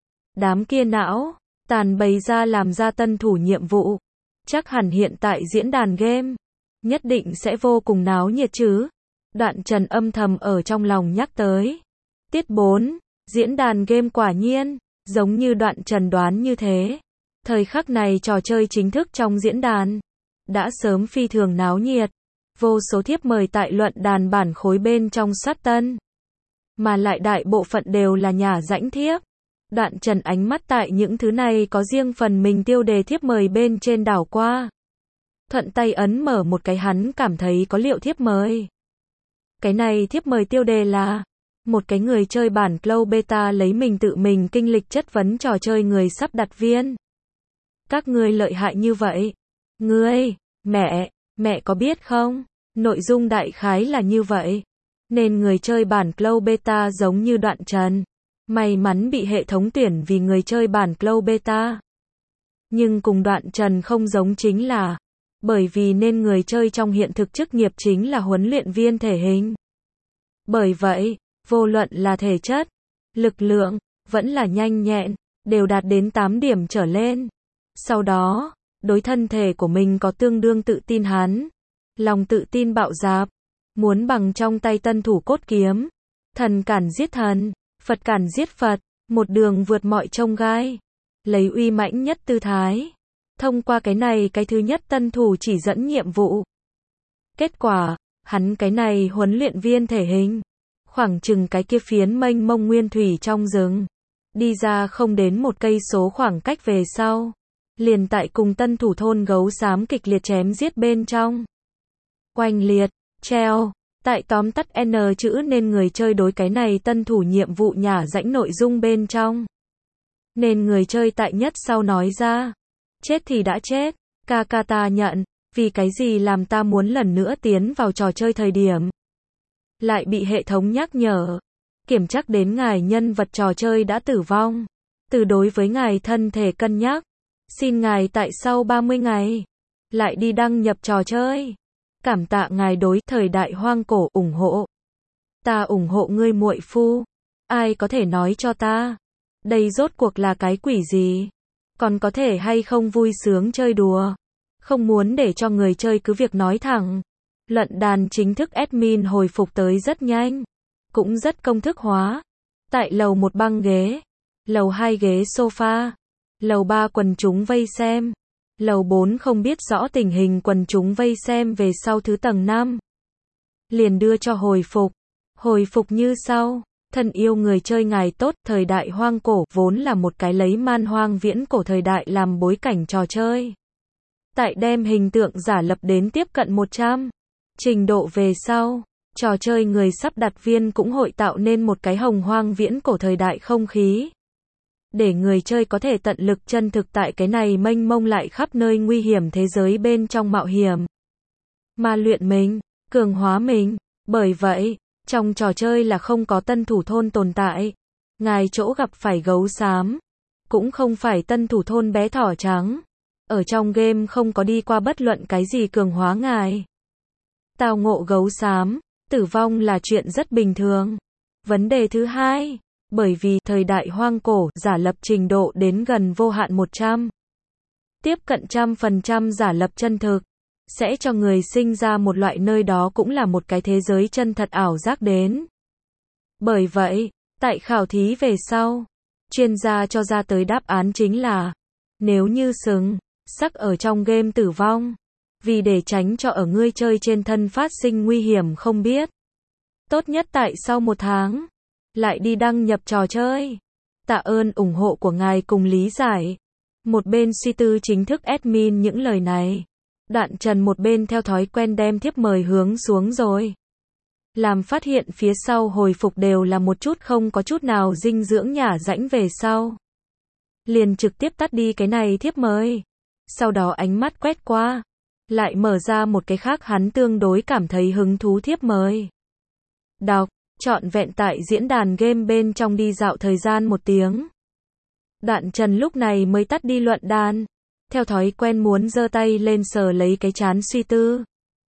Đám kia não tàn bày ra làm ra tân thủ nhiệm vụ, chắc hẳn hiện tại diễn đàn game nhất định sẽ vô cùng náo nhiệt chứ. Đoạn Trần âm thầm ở trong lòng nhắc tới. Tiết bốn, diễn đàn game quả nhiên giống như Đoạn Trần đoán như thế. Thời khắc này trò chơi chính thức trong diễn đàn đã sớm phi thường náo nhiệt. Vô số thiếp mời tại luận đàn bản khối bên trong soát tân, mà lại đại bộ phận đều là nhà rãnh thiếp. Đoạn Trần ánh mắt tại những thứ này có riêng phần mình tiêu đề thiếp mời bên trên đảo qua. Thuận tay ấn mở một cái hắn cảm thấy có liệu thiếp mời. Cái này thiếp mời tiêu đề là một cái người chơi bản Cloud Beta lấy mình tự mình kinh lịch chất vấn trò chơi người sắp đặt viên. Các ngươi lợi hại như vậy. Ngươi, mẹ, mẹ có biết không? Nội dung đại khái là như vậy. Nên người chơi bản Cloud Beta giống như Đoạn Trần, may mắn bị hệ thống tuyển vì người chơi bản Cloud Beta. Nhưng cùng Đoạn Trần không giống chính là, bởi vì nên người chơi trong hiện thực chức nghiệp chính là huấn luyện viên thể hình. Bởi vậy, vô luận là thể chất, lực lượng, vẫn là nhanh nhẹn, đều đạt đến tám điểm trở lên. Sau đó, đối thân thể của mình có tương đương tự tin hắn. Lòng tự tin bạo dạp, muốn bằng trong tay tân thủ cốt kiếm. Thần cản giết thần, Phật cản giết Phật, một đường vượt mọi chông gai. Lấy uy mãnh nhất tư thái. Thông qua cái này cái thứ nhất tân thủ chỉ dẫn nhiệm vụ. Kết quả, hắn cái này huấn luyện viên thể hình. Khoảng chừng cái kia phiến mênh mông nguyên thủy trong rừng. Đi ra không đến một cây số khoảng cách về sau. Liền tại cùng tân thủ thôn gấu xám kịch liệt chém giết bên trong. Oanh liệt, treo, tại tóm tắt N chữ nên người chơi đối cái này tân thủ nhiệm vụ nhả rãnh nội dung bên trong. Nên người chơi tại nhất sau nói ra. Chết thì đã chết, ca ca ta nhận, vì cái gì làm ta muốn lần nữa tiến vào trò chơi thời điểm. Lại bị hệ thống nhắc nhở. Kiểm chắc đến ngài nhân vật trò chơi đã tử vong. Từ đối với ngài thân thể cân nhắc. Xin ngài tại sau ba mươi ngày. Lại đi đăng nhập trò chơi. Cảm tạ ngài đối thời đại hoang cổ ủng hộ. Ta ủng hộ ngươi muội phu. Ai có thể nói cho ta. Đây rốt cuộc là cái quỷ gì? Còn có thể hay không vui sướng chơi đùa. Không muốn để cho người chơi cứ việc nói thẳng. Luận đàn chính thức admin hồi phục tới rất nhanh. Cũng rất công thức hóa. Tại lầu một băng ghế. Lầu hai ghế sofa. Lầu ba quần chúng vây xem. Lầu bốn không biết rõ tình hình quần chúng vây xem về sau thứ tầng năm. Liền đưa cho hồi phục. Hồi phục như sau. Thân yêu người chơi ngài tốt, thời đại hoang cổ vốn là một cái lấy man hoang viễn cổ thời đại làm bối cảnh trò chơi. Tại đem hình tượng giả lập đến tiếp cận một trăm trình độ về sau, trò chơi người sắp đặt viên cũng hội tạo nên một cái hồng hoang viễn cổ thời đại không khí. Để người chơi có thể tận lực chân thực tại cái này mênh mông lại khắp nơi nguy hiểm thế giới bên trong mạo hiểm. Mà luyện mình, cường hóa mình, bởi vậy, trong trò chơi là không có tân thủ thôn tồn tại. Ngài chỗ gặp phải gấu xám, cũng không phải tân thủ thôn bé thỏ trắng. Ở trong game không có đi qua bất luận cái gì cường hóa ngài. Tao ngộ gấu xám, tử vong là chuyện rất bình thường. Vấn đề thứ hai, bởi vì thời đại hoang cổ giả lập trình độ đến gần vô hạn một trăm. Tiếp cận trăm phần trăm giả lập chân thực. Sẽ cho người sinh ra một loại nơi đó cũng là một cái thế giới chân thật ảo giác đến. Bởi vậy, tại khảo thí về sau, chuyên gia cho ra tới đáp án chính là, nếu như sừng, sắc ở trong game tử vong, vì để tránh cho ở ngươi chơi trên thân phát sinh nguy hiểm không biết. Tốt nhất tại sau một tháng, lại đi đăng nhập trò chơi. Tạ ơn ủng hộ của ngài cùng lý giải. Một bên suy tư chính thức admin những lời này. Đoạn Trần một bên theo thói quen đem thiếp mời hướng xuống rồi. Làm phát hiện phía sau hồi phục đều là một chút không có chút nào dinh dưỡng nhả rãnh về sau. Liền trực tiếp tắt đi cái này thiếp mời. Sau đó ánh mắt quét qua. Lại mở ra một cái khác hắn tương đối cảm thấy hứng thú thiếp mời. Đọc, trọn vẹn tại diễn đàn game bên trong đi dạo thời gian một tiếng. Đoạn Trần lúc này mới tắt đi luận đàn. Theo thói quen muốn giơ tay lên sờ lấy cái trán suy tư.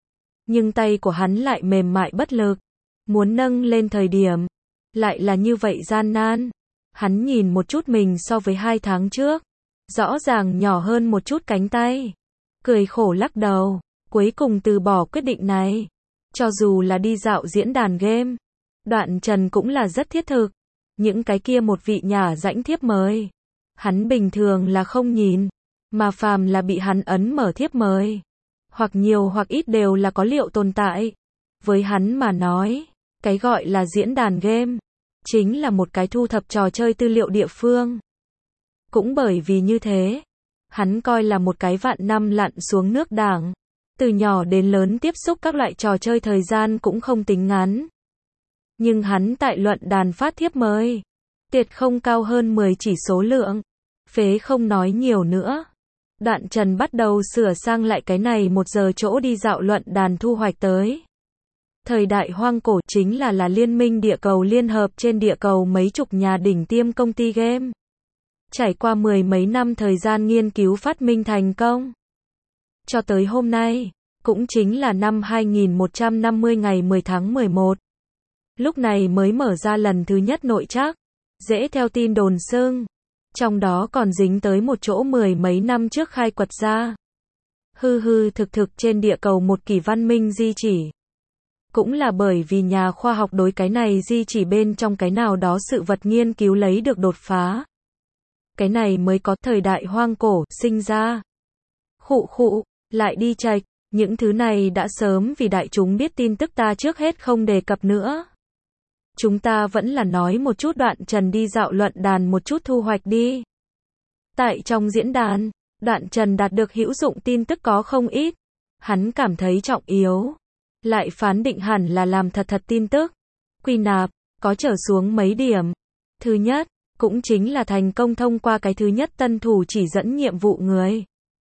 Nhưng tay của hắn lại mềm mại bất lực. Muốn nâng lên thời điểm. Lại là như vậy gian nan. Hắn nhìn một chút mình so với hai tháng trước. Rõ ràng nhỏ hơn một chút cánh tay. Cười khổ lắc đầu. Cuối cùng từ bỏ quyết định này. Cho dù là đi dạo diễn đàn game. Đoạn Trần cũng là rất thiết thực. Những cái kia một vị nhả rãnh thiếp mời. Hắn bình thường là không nhìn. Mà phàm là bị hắn ấn mở thiếp mời. Hoặc nhiều hoặc ít đều là có liệu tồn tại. Với hắn mà nói. Cái gọi là diễn đàn game. Chính là một cái thu thập trò chơi tư liệu địa phương. Cũng bởi vì như thế. Hắn coi là một cái vạn năm lặn xuống nước đảng. Từ nhỏ đến lớn tiếp xúc các loại trò chơi thời gian cũng không tính ngắn. Nhưng hắn tại luận đàn phát thiếp mời. Tuyệt không cao hơn mười chỉ số lượng. Phế không nói nhiều nữa. Đoạn Trần bắt đầu sửa sang lại cái này một giờ chỗ đi dạo luận đàn thu hoạch tới. Thời đại hoang cổ chính là là liên minh địa cầu liên hợp trên địa cầu mấy chục nhà đỉnh tiêm công ty game. Trải qua mười mấy năm thời gian nghiên cứu phát minh thành công. Cho tới hôm nay, cũng chính là năm hai nghìn một trăm năm mươi ngày mười tháng mười một. Lúc này mới mở ra lần thứ nhất nội trắc. Dễ theo tin đồn xưng. Trong đó còn dính tới một chỗ mười mấy năm trước khai quật ra. Hư hư thực thực trên địa cầu một kỷ văn minh di chỉ. Cũng là bởi vì nhà khoa học đối cái này di chỉ bên trong cái nào đó sự vật nghiên cứu lấy được đột phá. Cái này mới có thời đại hoang cổ sinh ra. Khụ khụ, lại đi chạch, những thứ này đã sớm vì đại chúng biết tin tức ta trước hết không đề cập nữa. Chúng ta vẫn là nói một chút Đoạn Trần đi dạo luận đàn một chút thu hoạch đi. Tại trong diễn đàn, Đoạn Trần đạt được hữu dụng tin tức có không ít. Hắn cảm thấy trọng yếu. Lại phán định hẳn là làm thật thật tin tức. Quy nạp, có trở xuống mấy điểm. Thứ nhất, cũng chính là thành công thông qua cái thứ nhất tân thủ chỉ dẫn nhiệm vụ người.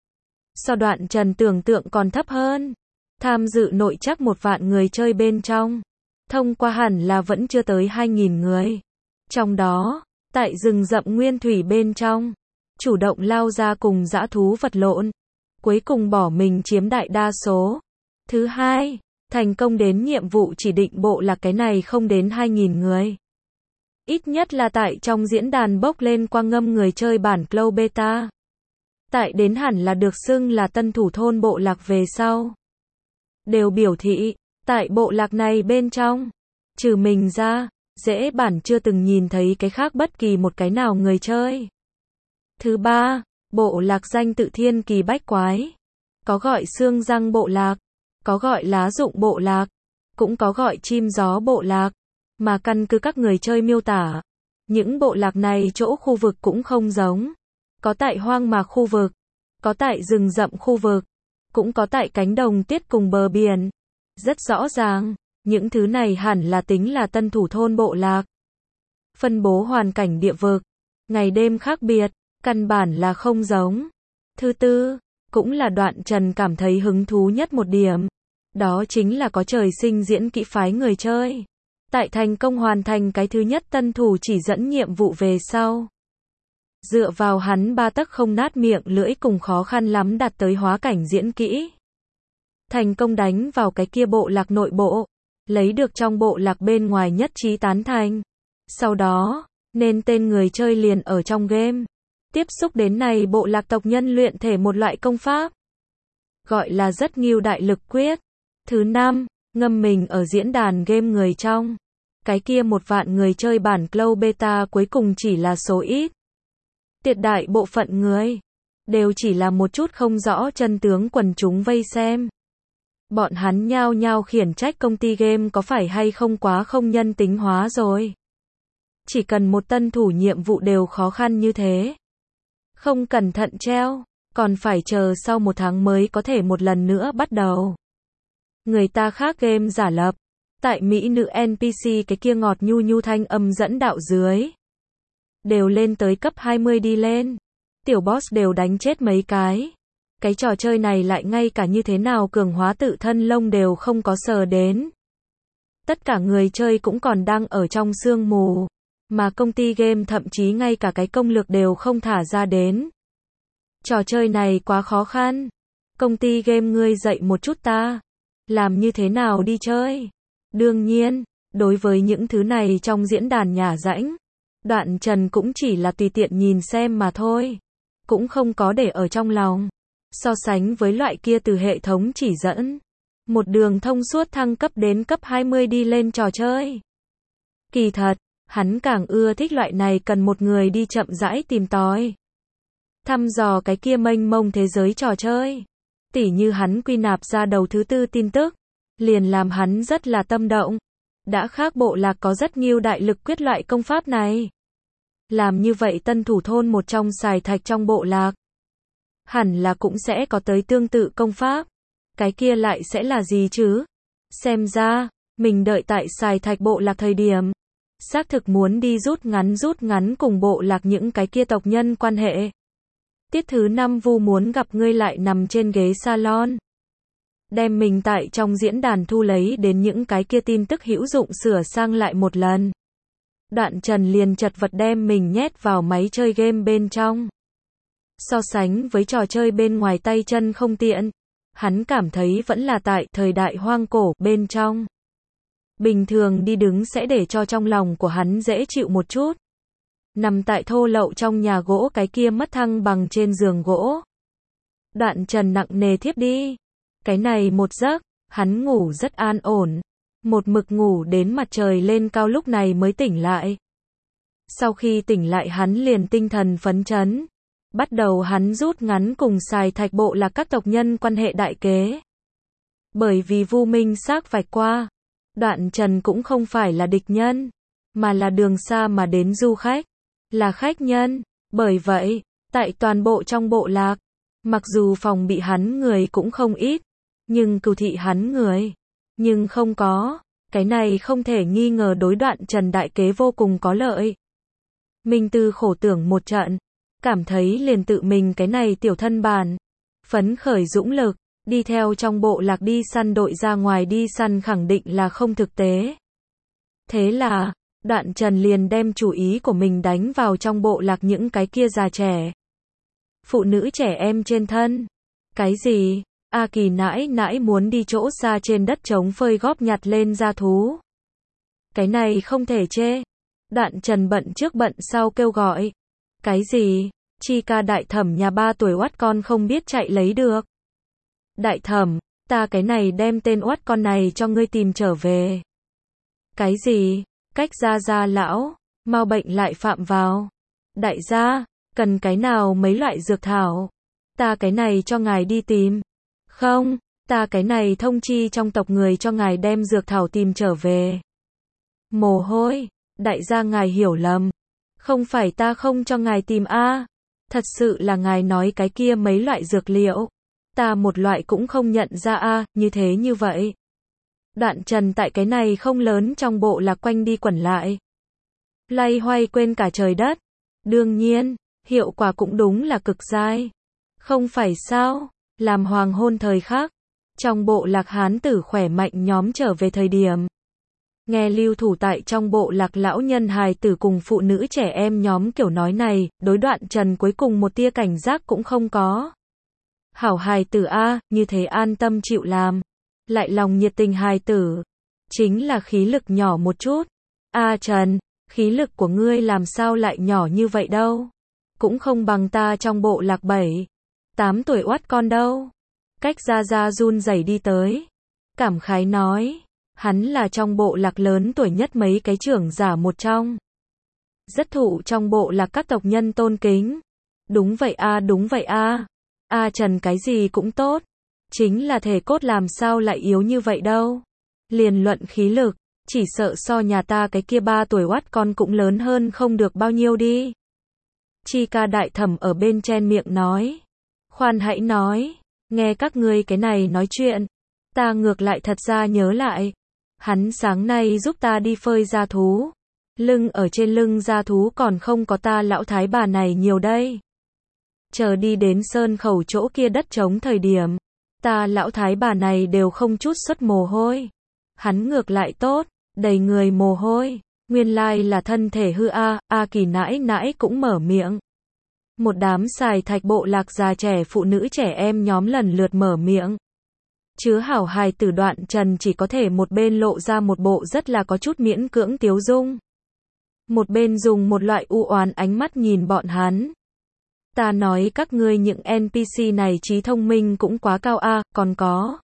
So Đoạn Trần tưởng tượng còn thấp hơn. Tham dự nội trắc một vạn người chơi bên trong. Thông qua hẳn là vẫn chưa tới hai nghìn người. Trong đó, tại rừng rậm nguyên thủy bên trong, chủ động lao ra cùng dã thú vật lộn. Cuối cùng bỏ mình chiếm đại đa số. Thứ hai, thành công đến nhiệm vụ chỉ định bộ là cái này không đến hai nghìn người. Ít nhất là tại trong diễn đàn bốc lên qua ngâm người chơi bản Cloud Beta. Tại đến hẳn là được xưng là tân thủ thôn bộ lạc về sau. Đều biểu thị, tại bộ lạc này bên trong, trừ mình ra, dễ bản chưa từng nhìn thấy cái khác bất kỳ một cái nào người chơi. Thứ ba, bộ lạc danh tự thiên kỳ bách quái. Có gọi xương răng bộ lạc, có gọi lá dụng bộ lạc, cũng có gọi chim gió bộ lạc. Mà căn cứ các người chơi miêu tả, những bộ lạc này chỗ khu vực cũng không giống. Có tại hoang mạc khu vực, có tại rừng rậm khu vực, cũng có tại cánh đồng tuyết cùng bờ biển. Rất rõ ràng, những thứ này hẳn là tính là tân thủ thôn bộ lạc. Phân bố hoàn cảnh địa vực, ngày đêm khác biệt, căn bản là không giống. Thứ tư, cũng là Đoạn Trần cảm thấy hứng thú nhất một điểm. Đó chính là có trời sinh diễn kỹ phái người chơi. Tại thành công hoàn thành cái thứ nhất tân thủ chỉ dẫn nhiệm vụ về sau. Dựa vào hắn ba tấc không nát miệng lưỡi cùng khó khăn lắm đạt tới hóa cảnh diễn kỹ. Thành công đánh vào cái kia bộ lạc nội bộ. Lấy được trong bộ lạc bên ngoài nhất trí tán thành. Sau đó, nên tên người chơi liền ở trong game. Tiếp xúc đến này bộ lạc tộc nhân luyện thể một loại công pháp. Gọi là rất nghiêu đại lực quyết. Thứ năm, ngâm mình ở diễn đàn game người trong. Cái kia một vạn người chơi bản Cloud Beta cuối cùng chỉ là số ít. Tuyệt đại bộ phận người, đều chỉ là một chút không rõ chân tướng quần chúng vây xem. Bọn hắn nhao nhao khiển trách công ty game có phải hay không quá không nhân tính hóa rồi. Chỉ cần một tân thủ nhiệm vụ đều khó khăn như thế. Không cẩn thận treo, còn phải chờ sau một tháng mới có thể một lần nữa bắt đầu. Người ta khác game giả lập. Tại Mỹ nữ en pê xê cái kia ngọt nhu nhu thanh âm dẫn đạo dưới. Đều lên tới cấp hai mươi đi lên. Tiểu boss đều đánh chết mấy cái. Cái trò chơi này lại ngay cả như thế nào cường hóa tự thân lông đều không có sờ đến. Tất cả người chơi cũng còn đang ở trong sương mù. Mà công ty game thậm chí ngay cả cái công lược đều không thả ra đến. Trò chơi này quá khó khăn. Công ty game ngươi dạy một chút ta. Làm như thế nào đi chơi? Đương nhiên, đối với những thứ này trong diễn đàn nhà rãnh, Đoạn Trần cũng chỉ là tùy tiện nhìn xem mà thôi. Cũng không có để ở trong lòng. So sánh với loại kia từ hệ thống chỉ dẫn. Một đường thông suốt thăng cấp đến cấp hai mươi đi lên trò chơi. Kỳ thật, hắn càng ưa thích loại này cần một người đi chậm rãi tìm tòi. Thăm dò cái kia mênh mông thế giới trò chơi. Tỉ như hắn quy nạp ra đầu thứ tư tin tức. Liền làm hắn rất là tâm động. Đã khác bộ lạc có rất nhiều đại lực quyết loại công pháp này. Làm như vậy tân thủ thôn một trong xài thạch trong bộ lạc. Hẳn là cũng sẽ có tới tương tự công pháp. Cái kia lại sẽ là gì chứ? Xem ra, mình đợi tại xài thạch bộ lạc thời điểm. Xác thực muốn đi rút ngắn rút ngắn cùng bộ lạc những cái kia tộc nhân quan hệ. Tiết thứ năm Vu muốn gặp ngươi lại nằm trên ghế salon. Đem mình tại trong diễn đàn thu lấy đến những cái kia tin tức hữu dụng sửa sang lại một lần. Đoạn Trần liền chật vật đem mình nhét vào máy chơi game bên trong. So sánh với trò chơi bên ngoài tay chân không tiện, hắn cảm thấy vẫn là tại thời đại hoang cổ bên trong. Bình thường đi đứng sẽ để cho trong lòng của hắn dễ chịu một chút. Nằm tại thô lậu trong nhà gỗ cái kia mất thăng bằng trên giường gỗ. Đoạn Trần nặng nề thiếp đi. Cái này một giấc, hắn ngủ rất an ổn. Một mực ngủ đến mặt trời lên cao lúc này mới tỉnh lại. Sau khi tỉnh lại hắn liền tinh thần phấn chấn. Bắt đầu hắn rút ngắn cùng xài thạch bộ là các tộc nhân quan hệ đại kế. Bởi vì Vu Minh xác vạch qua. Đoạn Trần cũng không phải là địch nhân. Mà là đường xa mà đến du khách. Là khách nhân. Bởi vậy, tại toàn bộ trong bộ lạc. Mặc dù phòng bị hắn người cũng không ít. Nhưng cừu thị hắn người. Nhưng không có. Cái này không thể nghi ngờ đối Đoạn Trần đại kế vô cùng có lợi. Minh Tư khổ tưởng một trận. Cảm thấy liền tự mình cái này tiểu thân bản. Phấn khởi dũng lực. Đi theo trong bộ lạc đi săn đội ra ngoài đi săn khẳng định là không thực tế. Thế là, Đoạn Trần liền đem chủ ý của mình đánh vào trong bộ lạc những cái kia già trẻ. Phụ nữ trẻ em trên thân. Cái gì? A Kỳ nãi nãi muốn đi chỗ xa trên đất trống phơi góp nhặt lên gia thú. Cái này không thể chê. Đoạn Trần bận trước bận sau kêu gọi. Cái gì? Chi ca đại thẩm nhà ba tuổi oát con không biết chạy lấy được. Đại thẩm, ta cái này đem tên oát con này cho ngươi tìm trở về. Cái gì? Cách gia gia lão, mau bệnh lại phạm vào. Đại gia, cần cái nào mấy loại dược thảo? Ta cái này cho ngài đi tìm. Không, ta cái này thông chi trong tộc người cho ngài đem dược thảo tìm trở về. Mồ hôi, đại gia ngài hiểu lầm. Không phải ta không cho ngài tìm a, thật sự là ngài nói cái kia mấy loại dược liệu. Ta một loại cũng không nhận ra a, như thế như vậy. Đoạn Trần tại cái này không lớn trong bộ lạc quanh đi quẩn lại. Lay hoay quên cả trời đất. Đương nhiên, hiệu quả cũng đúng là cực dai. Không phải sao? Làm hoàng hôn thời khắc. Trong bộ lạc hán tử khỏe mạnh nhóm trở về thời điểm. Nghe lưu thủ tại trong bộ lạc lão nhân hài tử cùng phụ nữ trẻ em nhóm kiểu nói này, đối Đoạn Trần cuối cùng một tia cảnh giác cũng không có. Hảo hài tử a, như thế an tâm chịu làm. Lại lòng nhiệt tình hài tử. Chính là khí lực nhỏ một chút. A Trần, khí lực của ngươi làm sao lại nhỏ như vậy đâu. Cũng không bằng ta trong bộ lạc bảy, tám tuổi oát con đâu. Cách ra ra run rẩy đi tới. Cảm khái nói. Hắn là trong bộ lạc lớn tuổi nhất mấy cái trưởng giả một trong. Rất thụ trong bộ lạc các tộc nhân tôn kính. Đúng vậy a, đúng vậy a. A Trần cái gì cũng tốt. Chính là thể cốt làm sao lại yếu như vậy đâu. Liền luận khí lực, chỉ sợ so nhà ta cái kia ba tuổi oát con cũng lớn hơn không được bao nhiêu đi. Chi Ca đại thẩm ở bên chen miệng nói. Khoan hãy nói, nghe các ngươi cái này nói chuyện, ta ngược lại thật ra nhớ lại. Hắn sáng nay giúp ta đi phơi gia thú. Lưng ở trên lưng gia thú còn không có ta lão thái bà này nhiều đây. Chờ đi đến sơn khẩu chỗ kia đất trống thời điểm, ta lão thái bà này đều không chút xuất mồ hôi. Hắn ngược lại tốt, đầy người mồ hôi. Nguyên lai là thân thể hư a, A Kỳ nãi nãi cũng mở miệng. Một đám xài thạch bộ lạc già trẻ phụ nữ trẻ em nhóm lần lượt mở miệng. Chứa hảo hài tử Đoạn Trần chỉ có thể một bên lộ ra một bộ rất là có chút miễn cưỡng tiếu dung. Một bên dùng một loại u oán ánh mắt nhìn bọn hắn. Ta nói các ngươi những en pê xê này trí thông minh cũng quá cao a, còn có.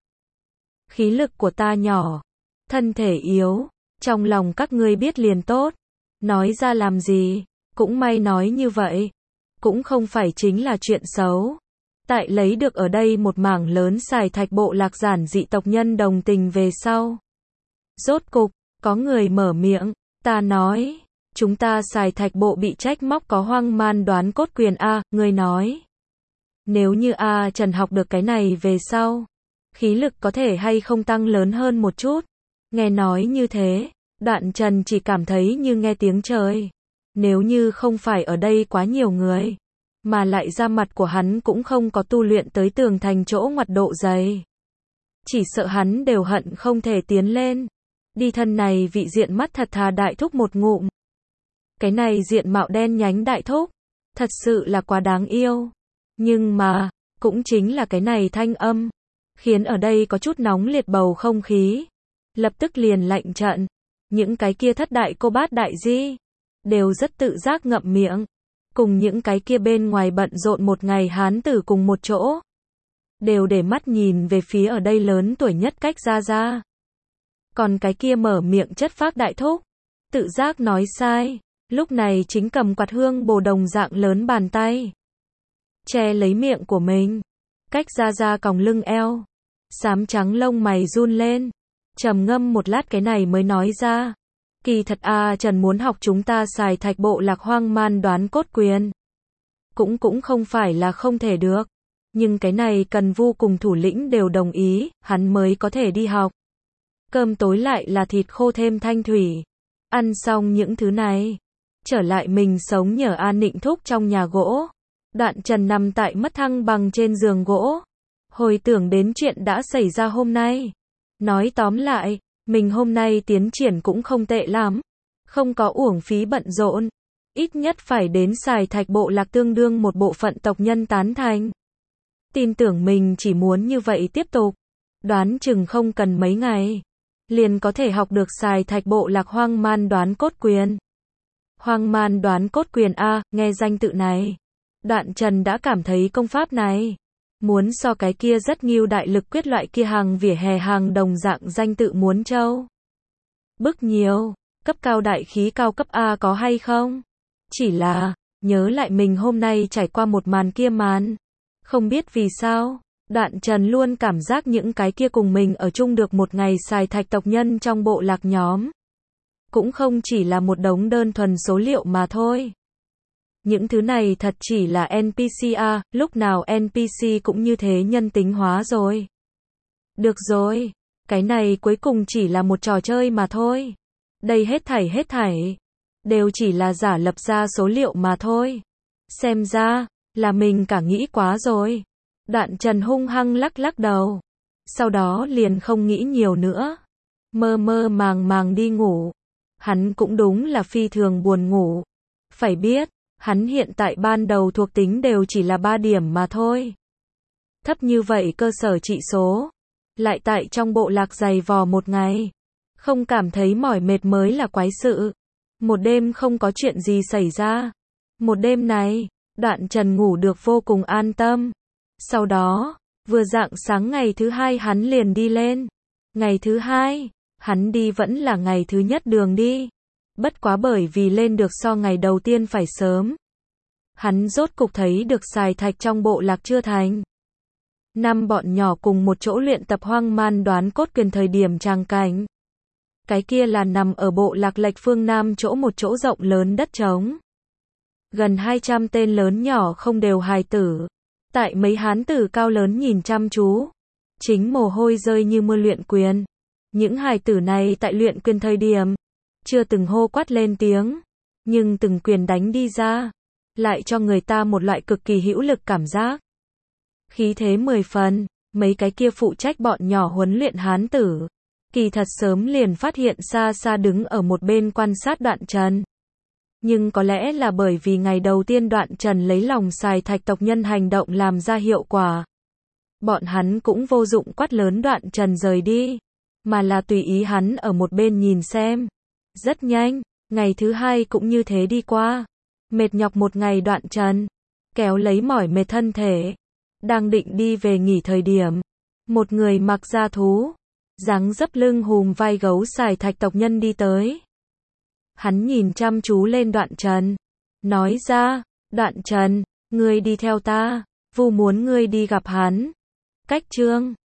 Khí lực của ta nhỏ, thân thể yếu, trong lòng các ngươi biết liền tốt. Nói ra làm gì, cũng may nói như vậy. Cũng không phải chính là chuyện xấu. Tại lấy được ở đây một mảng lớn xài thạch bộ lạc giản dị tộc nhân đồng tình về sau. Rốt cục, có người mở miệng, ta nói, chúng ta xài thạch bộ bị trách móc có hoang man đoán cốt quyền a, người nói. Nếu như a Trần học được cái này về sau, khí lực có thể hay không tăng lớn hơn một chút. Nghe nói như thế, Đoạn Trần chỉ cảm thấy như nghe tiếng trời. Nếu như không phải ở đây quá nhiều người, mà lại da mặt của hắn cũng không có tu luyện tới tường thành chỗ ngoặt độ dày. Chỉ sợ hắn đều hận không thể tiến lên. Đi thân này vị diện mắt thật thà đại thúc một ngụm. Cái này diện mạo đen nhánh đại thúc, thật sự là quá đáng yêu. Nhưng mà, cũng chính là cái này thanh âm, khiến ở đây có chút nóng liệt bầu không khí. Lập tức liền lạnh trận. Những cái kia thất đại cô bát đại di, đều rất tự giác ngậm miệng. Cùng những cái kia bên ngoài bận rộn một ngày hán tử cùng một chỗ. Đều để mắt nhìn về phía ở đây lớn tuổi nhất cách ra ra. Còn cái kia mở miệng chất phác đại thúc, tự giác nói sai, lúc này chính cầm quạt hương bồ đồng dạng lớn bàn tay. Che lấy miệng của mình. Cách ra ra còng lưng eo. Xám trắng lông mày run lên. Trầm ngâm một lát cái này mới nói ra. Kỳ thật a Trần muốn học chúng ta xài thạch bộ lạc hoang man đoán cốt quyền. Cũng cũng không phải là không thể được. Nhưng cái này cần Vu cùng thủ lĩnh đều đồng ý, hắn mới có thể đi học. Cơm tối lại là thịt khô thêm thanh thủy. Ăn xong những thứ này, trở lại mình sống nhờ An Nịnh thúc trong nhà gỗ. Đoạn Trần nằm tại mất thăng bằng trên giường gỗ. Hồi tưởng đến chuyện đã xảy ra hôm nay. Nói tóm lại, mình hôm nay tiến triển cũng không tệ lắm. Không có uổng phí bận rộn. Ít nhất phải đến xài thạch bộ lạc tương đương một bộ phận tộc nhân tán thành. Tin tưởng mình chỉ muốn như vậy tiếp tục. Đoán chừng không cần mấy ngày. Liền có thể học được xài thạch bộ lạc hoang man đoán cốt quyền. Hoang man đoán cốt quyền a, nghe danh tự này. Đoạn Trần đã cảm thấy công pháp này. Muốn so cái kia rất nghiêu đại lực quyết loại kia hàng vỉa hè hàng đồng dạng danh tự muốn châu. Bức nhiều, cấp cao đại khí cao cấp A có hay không? Chỉ là, nhớ lại mình hôm nay trải qua một màn kia màn. Không biết vì sao, Đoạn Trần luôn cảm giác những cái kia cùng mình ở chung được một ngày xài thạch tộc nhân trong bộ lạc nhóm. Cũng không chỉ là một đống đơn thuần số liệu mà thôi. Những thứ này thật chỉ là en pê xê a, lúc nào en pê xê cũng như thế nhân tính hóa rồi. Được rồi, cái này cuối cùng chỉ là một trò chơi mà thôi. Đây hết thảy hết thảy, đều chỉ là giả lập ra số liệu mà thôi. Xem ra, là mình cả nghĩ quá rồi. Đoạn Trần hung hăng lắc lắc đầu. Sau đó liền không nghĩ nhiều nữa. Mơ mơ màng màng đi ngủ. Hắn cũng đúng là phi thường buồn ngủ. Phải biết, hắn hiện tại ban đầu thuộc tính đều chỉ là ba điểm mà thôi. Thấp như vậy cơ sở trị số. Lại tại trong bộ lạc dày vò một ngày. Không cảm thấy mỏi mệt mới là quái sự. Một đêm không có chuyện gì xảy ra. Một đêm này, Đoạn Trần ngủ được vô cùng an tâm. Sau đó, vừa rạng sáng ngày thứ hai hắn liền đi lên. Ngày thứ hai, hắn đi vẫn là ngày thứ nhất đường đi. Bất quá bởi vì lên được so ngày đầu tiên phải sớm. Hắn rốt cục thấy được xài thạch trong bộ lạc chưa thành. Năm bọn nhỏ cùng một chỗ luyện tập hoang man đoán cốt quyền thời điểm tràng cảnh. Cái kia là nằm ở bộ lạc lệch phương Nam chỗ một chỗ rộng lớn đất trống. gần hai trăm tên lớn nhỏ không đều hài tử. Tại mấy hán tử cao lớn nhìn chăm chú, chính mồ hôi rơi như mưa luyện quyền. Những hài tử này tại luyện quyền thời điểm, chưa từng hô quát lên tiếng, nhưng từng quyền đánh đi ra, lại cho người ta một loại cực kỳ hữu lực cảm giác. Khí thế mười phần, mấy cái kia phụ trách bọn nhỏ huấn luyện hán tử, kỳ thật sớm liền phát hiện xa xa đứng ở một bên quan sát Đoạn Trần. Nhưng có lẽ là bởi vì ngày đầu tiên Đoạn Trần lấy lòng xài thạch tộc nhân hành động làm ra hiệu quả. Bọn hắn cũng vô dụng quát lớn Đoạn Trần rời đi, mà là tùy ý hắn ở một bên nhìn xem. Rất nhanh, ngày thứ hai cũng như thế đi qua. Mệt nhọc một ngày Đoạn Trần, kéo lấy mỏi mệt thân thể, đang định đi về nghỉ thời điểm. Một người mặc da thú, dáng dấp lưng hùm vai gấu xài thạch tộc nhân đi tới. Hắn nhìn chăm chú lên Đoạn Trần, nói ra, Đoạn Trần, ngươi đi theo ta, Vu muốn ngươi đi gặp hắn. Cách chương